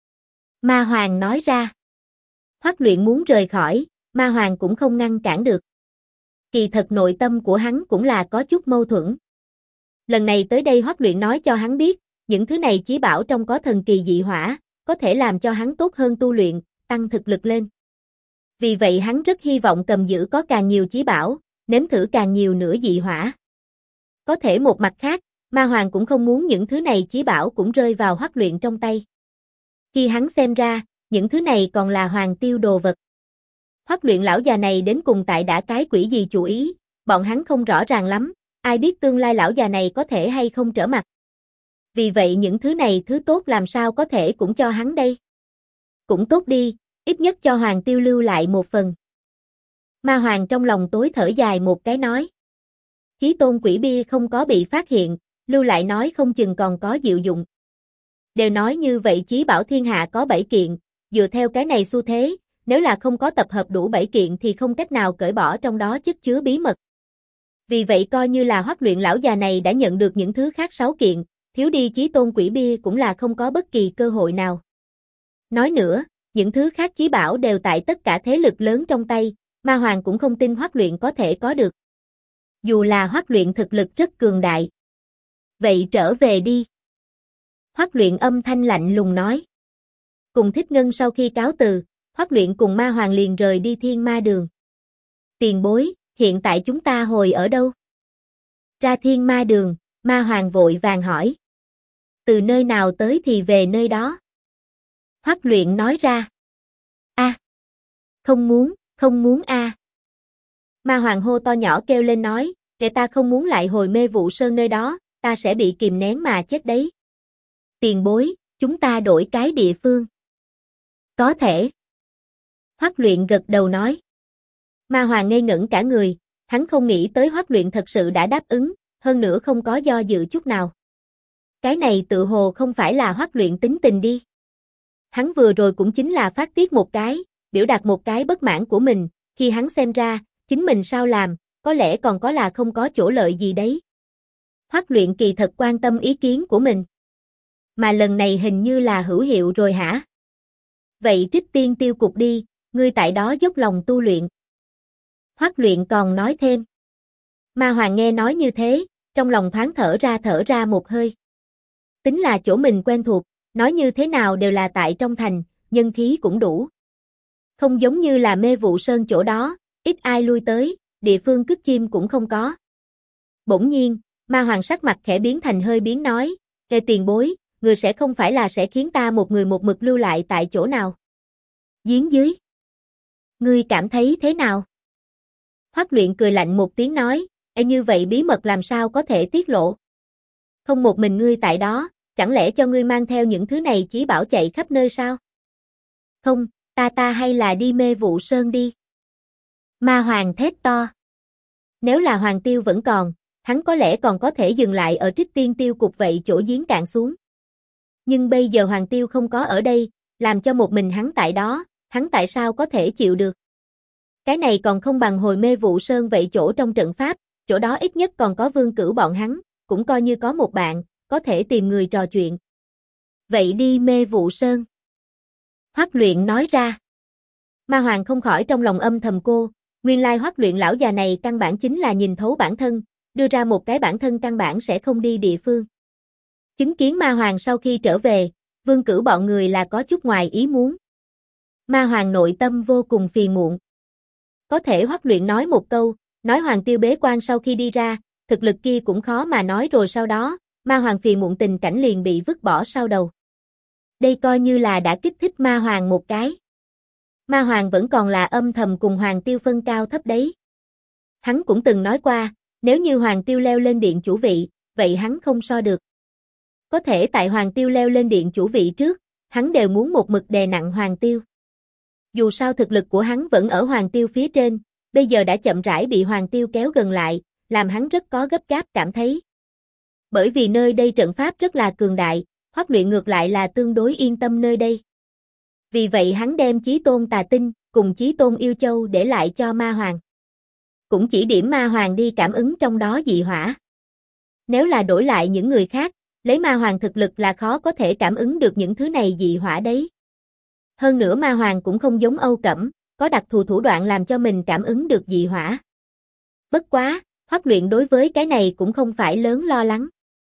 [SPEAKER 1] Ma Hoàng nói ra. Hoắc Luyện muốn rời khỏi, Ma Hoàng cũng không ngăn cản được. Kỳ thật nội tâm của hắn cũng là có chút mâu thuẫn. Lần này tới đây Hoắc Luyện nói cho hắn biết, những thứ này chí bảo trong có thần kỳ dị hỏa, có thể làm cho hắn tốt hơn tu luyện, tăng thực lực lên. Vì vậy hắn rất hy vọng cầm giữ có càng nhiều chí bảo, nếm thử càng nhiều nữa dị hỏa. Có thể một mặt khác, Ma Hoàng cũng không muốn những thứ này chí bảo cũng rơi vào Hoắc Luyện trong tay. Khi hắn xem ra, những thứ này còn là Hoàng Tiêu đồ vật. Hoắc Luyện lão già này đến cùng tại đã cái quỷ gì chủ ý, bọn hắn không rõ ràng lắm, ai biết tương lai lão già này có thể hay không trở mặt. Vì vậy những thứ này thứ tốt làm sao có thể cũng cho hắn đây. Cũng tốt đi, ít nhất cho Hoàng Tiêu lưu lại một phần. Ma Hoàng trong lòng tối thở dài một cái nói. Chí Tôn Quỷ Bia không có bị phát hiện, lưu lại nói không chừng còn có diệu dụng. Đều nói như vậy chí bảo thiên hạ có 7 kiện, dựa theo cái này xu thế, nếu là không có tập hợp đủ 7 kiện thì không cách nào cởi bỏ trong đó chất chứa bí mật. Vì vậy coi như là Hoắc Luyện lão già này đã nhận được những thứ khác 6 kiện, thiếu đi Chí Tôn Quỷ Bia cũng là không có bất kỳ cơ hội nào. Nói nữa, những thứ khác chí bảo đều tại tất cả thế lực lớn trong tay, Ma Hoàng cũng không tin Hoắc Luyện có thể có được. Dù là Hoắc Luyện thực lực rất cường đại. Vậy trở về đi. Hoắc Luyện âm thanh lạnh lùng nói. Cùng Thích Ngân sau khi cáo từ, Hoắc Luyện cùng Ma Hoàng liền rời đi Thiên Ma Đường. Tiền bối, hiện tại chúng ta hồi ở đâu? Ra Thiên Ma Đường, Ma Hoàng vội vàng hỏi. Từ nơi nào tới thì về nơi đó. Hoắc Luyện nói ra. Không muốn a. Ma Hoàng hô to nhỏ kêu lên nói, để ta không muốn lại hồi Mê Vụ Sơn nơi đó, ta sẽ bị kìm nén mà chết đấy. Tiền bối, chúng ta đổi cái địa phương. Có thể. Hoắc Luyện gật đầu nói. Ma Hoàng ngây ngẩn cả người, hắn không nghĩ tới Hoắc Luyện thật sự đã đáp ứng, hơn nữa không có do dự chút nào. Cái này tự hồ không phải là Hoắc Luyện tính tình đi. Hắn vừa rồi cũng chính là phát tiết một cái, biểu đạt một cái bất mãn của mình, khi hắn xem ra, chính mình sao làm, có lẽ còn có là không có chỗ lợi gì đấy. Hoắc Luyện kỳ thật quan tâm ý kiến của mình. Mà lần này hình như là hữu hiệu rồi hả? Vậy Trích Tiên Tiêu Cục đi, ngươi tại đó dốc lòng tu luyện. Hoắc Luyện còn nói thêm. Ma Hoàng nghe nói như thế, trong lòng thoáng thở ra một hơi. Tính là chỗ mình quen thuộc, nói như thế nào đều là tại trong thành, nhân khí cũng đủ. Không giống như là Mê Vụ Sơn chỗ đó, ít ai lui tới, địa phương cất chim cũng không có. Bỗng nhiên, Ma Hoàng sắc mặt khẽ biến thành hơi biến nói, "Ê tiền bối, người sẽ không phải là sẽ khiến ta một người một mực lưu lại tại chỗ nào?" Giếng dưới. Ngươi cảm thấy thế nào? Hoắc Luyện cười lạnh một tiếng nói, "Ê như vậy bí mật làm sao có thể tiết lộ? Không một mình ngươi tại đó, chẳng lẽ cho ngươi mang theo những thứ này chí bảo chạy khắp nơi sao?" "Không, ta hay là đi Mê Vụ Sơn đi." Ma Hoàng thét to. Nếu là Hoàng Tiêu vẫn còn, hắn có lẽ còn có thể dừng lại ở Trích Tiên Tiêu Cục vậy chỗ giếng cạn xuống. Nhưng bây giờ Hoàng Tiêu không có ở đây, làm cho một mình hắn tại đó, hắn tại sao có thể chịu được? Cái này còn không bằng hồi Mê Vụ Sơn vậy chỗ trong trận pháp, chỗ đó ít nhất còn có Vương Cửu bọn hắn, cũng coi như có một bạn, có thể tìm người trò chuyện. Vậy đi Mê Vụ Sơn. Hoắc Luyện nói ra. Ma Hoàng không khỏi trong lòng âm thầm cô, nguyên lai Hoắc Luyện lão già này căn bản chính là nhìn thấu bản thân, đưa ra một cái bản thân căn bản sẽ không đi địa phương. Chứng kiến Ma Hoàng sau khi trở về, Vương Cửu bọn người là có chút ngoài ý muốn. Ma Hoàng nội tâm vô cùng phiền muộn. Có thể Hoắc Luyện nói một câu, nói Hoàng Tiêu bế quan sau khi đi ra, thực lực kia cũng khó mà nói rồi sau đó, Ma Hoàng phiền muộn tình cảnh liền bị vứt bỏ sau đầu. Đây coi như là đã kích thích Ma Hoàng một cái. Ma Hoàng vẫn còn là âm thầm cùng Hoàng Tiêu phân cao thấp đấy. Hắn cũng từng nói qua, nếu như Hoàng Tiêu leo lên điện chủ vị, vậy hắn không so được. Có thể tại Hoàng Tiêu leo lên điện chủ vị trước, hắn đều muốn một mực đè nặng Hoàng Tiêu. Dù sao thực lực của hắn vẫn ở Hoàng Tiêu phía trên, bây giờ đã chậm rãi bị Hoàng Tiêu kéo gần lại, làm hắn rất có gấp gáp cảm thấy. Bởi vì nơi đây trận pháp rất là cường đại, Hoắc Luyện ngược lại là tương đối yên tâm nơi đây. Vì vậy hắn đem Chí Tôn Tà Tinh cùng Chí Tôn Yêu Châu để lại cho Ma Hoàng. Cũng chỉ điểm Ma Hoàng đi cảm ứng trong đó dị hỏa. Nếu là đổi lại những người khác, lấy Ma Hoàng thực lực là khó có thể cảm ứng được những thứ này dị hỏa đấy. Hơn nữa Ma Hoàng cũng không giống Âu Cẩm, có đặc thù thủ đoạn làm cho mình cảm ứng được dị hỏa. Bất quá, Hoắc Luyện đối với cái này cũng không phải lớn lo lắng.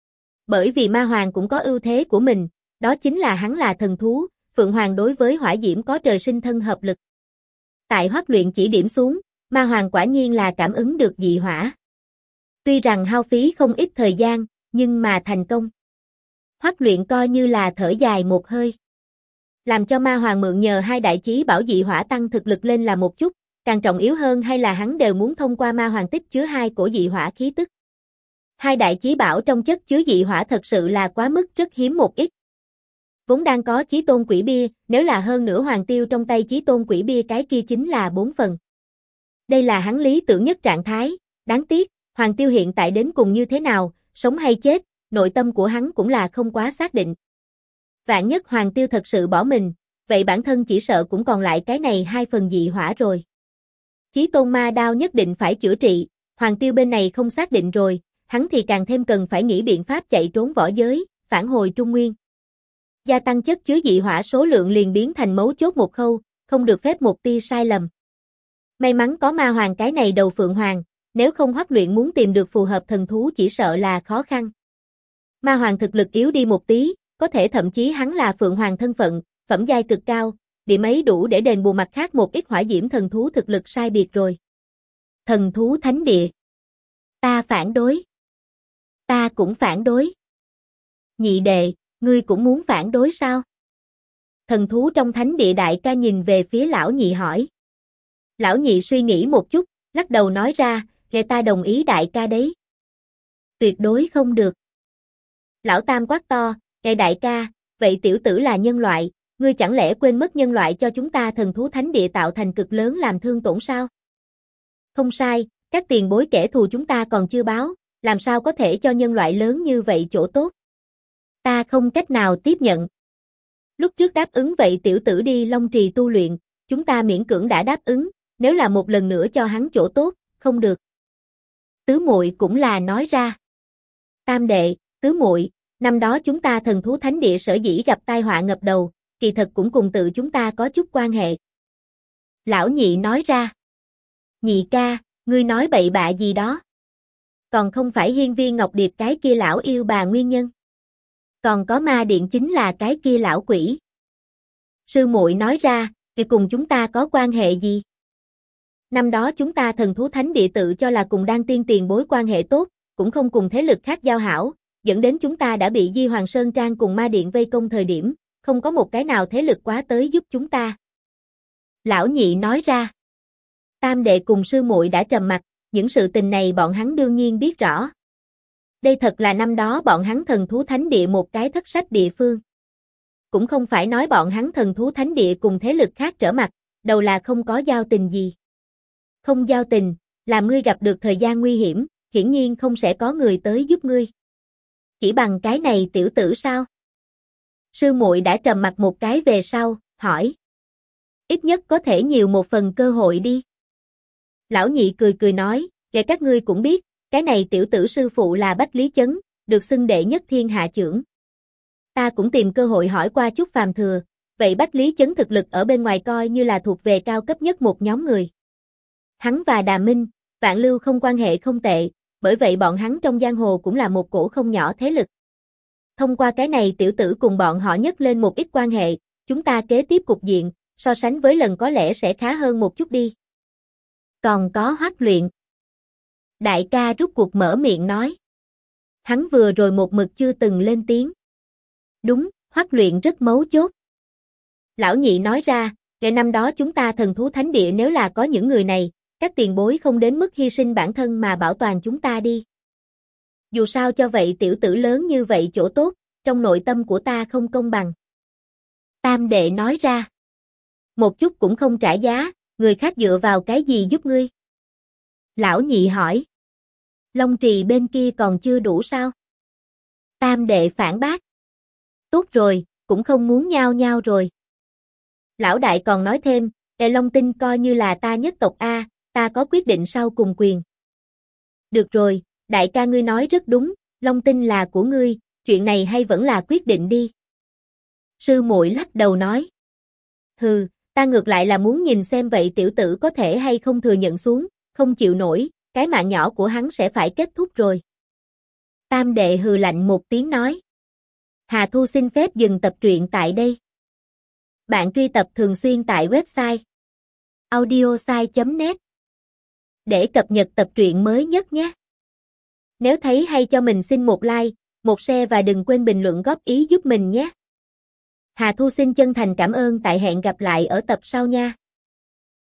[SPEAKER 1] Bởi vì Ma Hoàng cũng có ưu thế của mình, đó chính là hắn là thần thú, Phượng Hoàng đối với hỏa diễm có trời sinh thân hợp lực. Tại Hoắc Luyện chỉ điểm xuống, Ma Hoàng quả nhiên là cảm ứng được dị hỏa. Tuy rằng hao phí không ít thời gian, nhưng mà thành công. Hoắc Luyện coi như là thở dài một hơi. Làm cho Ma Hoàng mượn nhờ hai đại chí bảo dị hỏa tăng thực lực lên là một chút, càng trọng yếu hơn hay là hắn đều muốn thông qua Ma Hoàng tích chứa hai cổ dị hỏa khí tức. Hai đại chí bảo trong chất chứa dị hỏa thật sự là quá mức rất hiếm một ít. Vốn đang có Chí Tôn Quỷ Bia, nếu là hơn nữa Hoàng Tiêu trong tay Chí Tôn Quỷ Bia cái kia chính là 4 phần. Đây là hắn lý tưởng nhất trạng thái, đáng tiếc, Hoàng Tiêu hiện tại đến cùng như thế nào, sống hay chết, nội tâm của hắn cũng là không quá xác định. Vạn nhất Hoàng Tiêu thật sự bỏ mình, vậy bản thân chỉ sợ cũng còn lại cái này 2 phần dị hỏa rồi. Chí Tôn Ma Đao nhất định phải chữa trị, Hoàng Tiêu bên này không xác định rồi, hắn thì càng thêm cần phải nghĩ biện pháp chạy trốn võ giới, phản hồi Trung Nguyên. Gia tăng chất chứa dị hỏa số lượng liền biến thành mấu chốt một khâu, không được phép một tia sai lầm. May mắn có Ma Hoàng cái này đầu Phượng Hoàng, nếu không Hoắc Luyện muốn tìm được phù hợp thần thú chỉ sợ là khó khăn. Ma Hoàng thực lực yếu đi một tí, có thể thậm chí hắn là Phượng Hoàng thân phận, phẩm giai cực cao, điểm ấy đủ để đền bù mặt khác một ít hỏa diễm thần thú thực lực sai biệt rồi. Thần thú thánh địa. Ta phản đối. Ta cũng phản đối. Nhị đệ, ngươi cũng muốn phản đối sao? Thần thú trong thánh địa đại ca nhìn về phía lão nhị hỏi. Lão nhị suy nghĩ một chút, lắc đầu nói ra, nghe ta đồng ý đại ca đấy. Tuyệt đối không được. Lão tam quát to, nghe đại ca, vậy tiểu tử là nhân loại, ngươi chẳng lẽ quên mất nhân loại cho chúng ta thần thú thánh địa tạo thành cực lớn làm thương tổn sao? Không sai, các tiền bối kẻ thù chúng ta còn chưa báo, làm sao có thể cho nhân loại lớn như vậy chỗ tốt? Ta không cách nào tiếp nhận. Lúc trước đáp ứng vậy tiểu tử đi Long Trì tu luyện, chúng ta miễn cưỡng đã đáp ứng, nếu là một lần nữa cho hắn chỗ tốt, không được. Tứ muội cũng là nói ra. Tam đệ, tứ muội, năm đó chúng ta thần thú thánh địa sở dĩ gặp tai họa ngập đầu, kỳ thật cũng cùng tự chúng ta có chút quan hệ. Lão nhị nói ra. Nhị ca, ngươi nói bậy bạ gì đó. Còn không phải hiên viên ngọc điệp cái kia lão yêu bà nguyên nhân. Còn có ma điện chính là cái kia lão quỷ. Sư muội nói ra, thì cùng chúng ta có quan hệ gì? Năm đó chúng ta thần thú thánh địa tự cho là cùng đan tiên tiền bối quan hệ tốt, cũng không cùng thế lực khác giao hảo, dẫn đến chúng ta đã bị Di Hoàng Sơn Trang cùng ma điện vây công thời điểm, không có một cái nào thế lực quá tới giúp chúng ta. Lão nhị nói ra. Tam đệ cùng sư muội đã trầm mặc, những sự tình này bọn hắn đương nhiên biết rõ. Đây thật là năm đó bọn hắn thần thú thánh địa một cái thất sách địa phương. Cũng không phải nói bọn hắn thần thú thánh địa cùng thế lực khác trở mặt, đầu là không có giao tình gì. Không giao tình, làm ngươi gặp được thời gian nguy hiểm, hiển nhiên không sẽ có người tới giúp ngươi. Chỉ bằng cái này tiểu tử sao? Sư muội đã trầm mặt một cái về sau, hỏi. Ít nhất có thể nhiều một phần cơ hội đi. Lão nhị cười cười nói, kể các ngươi cũng biết, cái này tiểu tử sư phụ là Bách Lý Chấn, được xưng đệ nhất thiên hạ trưởng. Ta cũng tìm cơ hội hỏi qua chút phàm thừa, vậy Bách Lý Chấn thực lực ở bên ngoài coi như là thuộc về cao cấp nhất một nhóm người. Hắn và Đà Minh, Vạn Lưu không quan hệ không tệ, bởi vậy bọn hắn trong giang hồ cũng là một cổ không nhỏ thế lực. Thông qua cái này tiểu tử cùng bọn họ nhấc lên một ít quan hệ, chúng ta kế tiếp cục diện, so sánh với lần có lẽ sẽ khá hơn một chút đi. Còn có Hoắc Luyện. Đại ca rút cuộc mở miệng nói. Hắn vừa rồi một mực chưa từng lên tiếng. Đúng, Hoắc Luyện rất mấu chốt. Lão nhị nói ra, ngày năm đó chúng ta thần thú thánh địa nếu là có những người này, các tiền bối không đến mức hy sinh bản thân mà bảo toàn chúng ta đi. Dù sao cho vậy tiểu tử lớn như vậy chỗ tốt, trong nội tâm của ta không công bằng. Tam đệ nói ra. Một chút cũng không trả giá, người khác dựa vào cái gì giúp ngươi? Lão nhị hỏi. Long Trì bên kia còn chưa đủ sao? Tam đệ phản bác. Tốt rồi, cũng không muốn nhao nhao rồi. Lão đại còn nói thêm, Long Tinh coi như là ta nhất tộc A, ta có quyết định sau cùng quyền. Được rồi, đại ca ngươi nói rất đúng, Long Tinh là của ngươi, chuyện này hay vẫn là quyết định đi. Sư muội lắc đầu nói. Hừ, ta ngược lại là muốn nhìn xem vậy tiểu tử có thể hay không thừa nhận xuống, không chịu nổi, cái mạng nhỏ của hắn sẽ phải kết thúc rồi. Tam đệ hừ lạnh một tiếng nói. Hà Thu xin phép dừng tập truyện tại đây. Bạn truy tập thường xuyên tại website audiosai.net để cập nhật tập truyện mới nhất nhé. Nếu thấy hay cho mình xin một like, một share và đừng quên bình luận góp ý giúp mình nhé. Hà Thu xin chân thành cảm ơn tại hẹn gặp lại ở tập sau nha.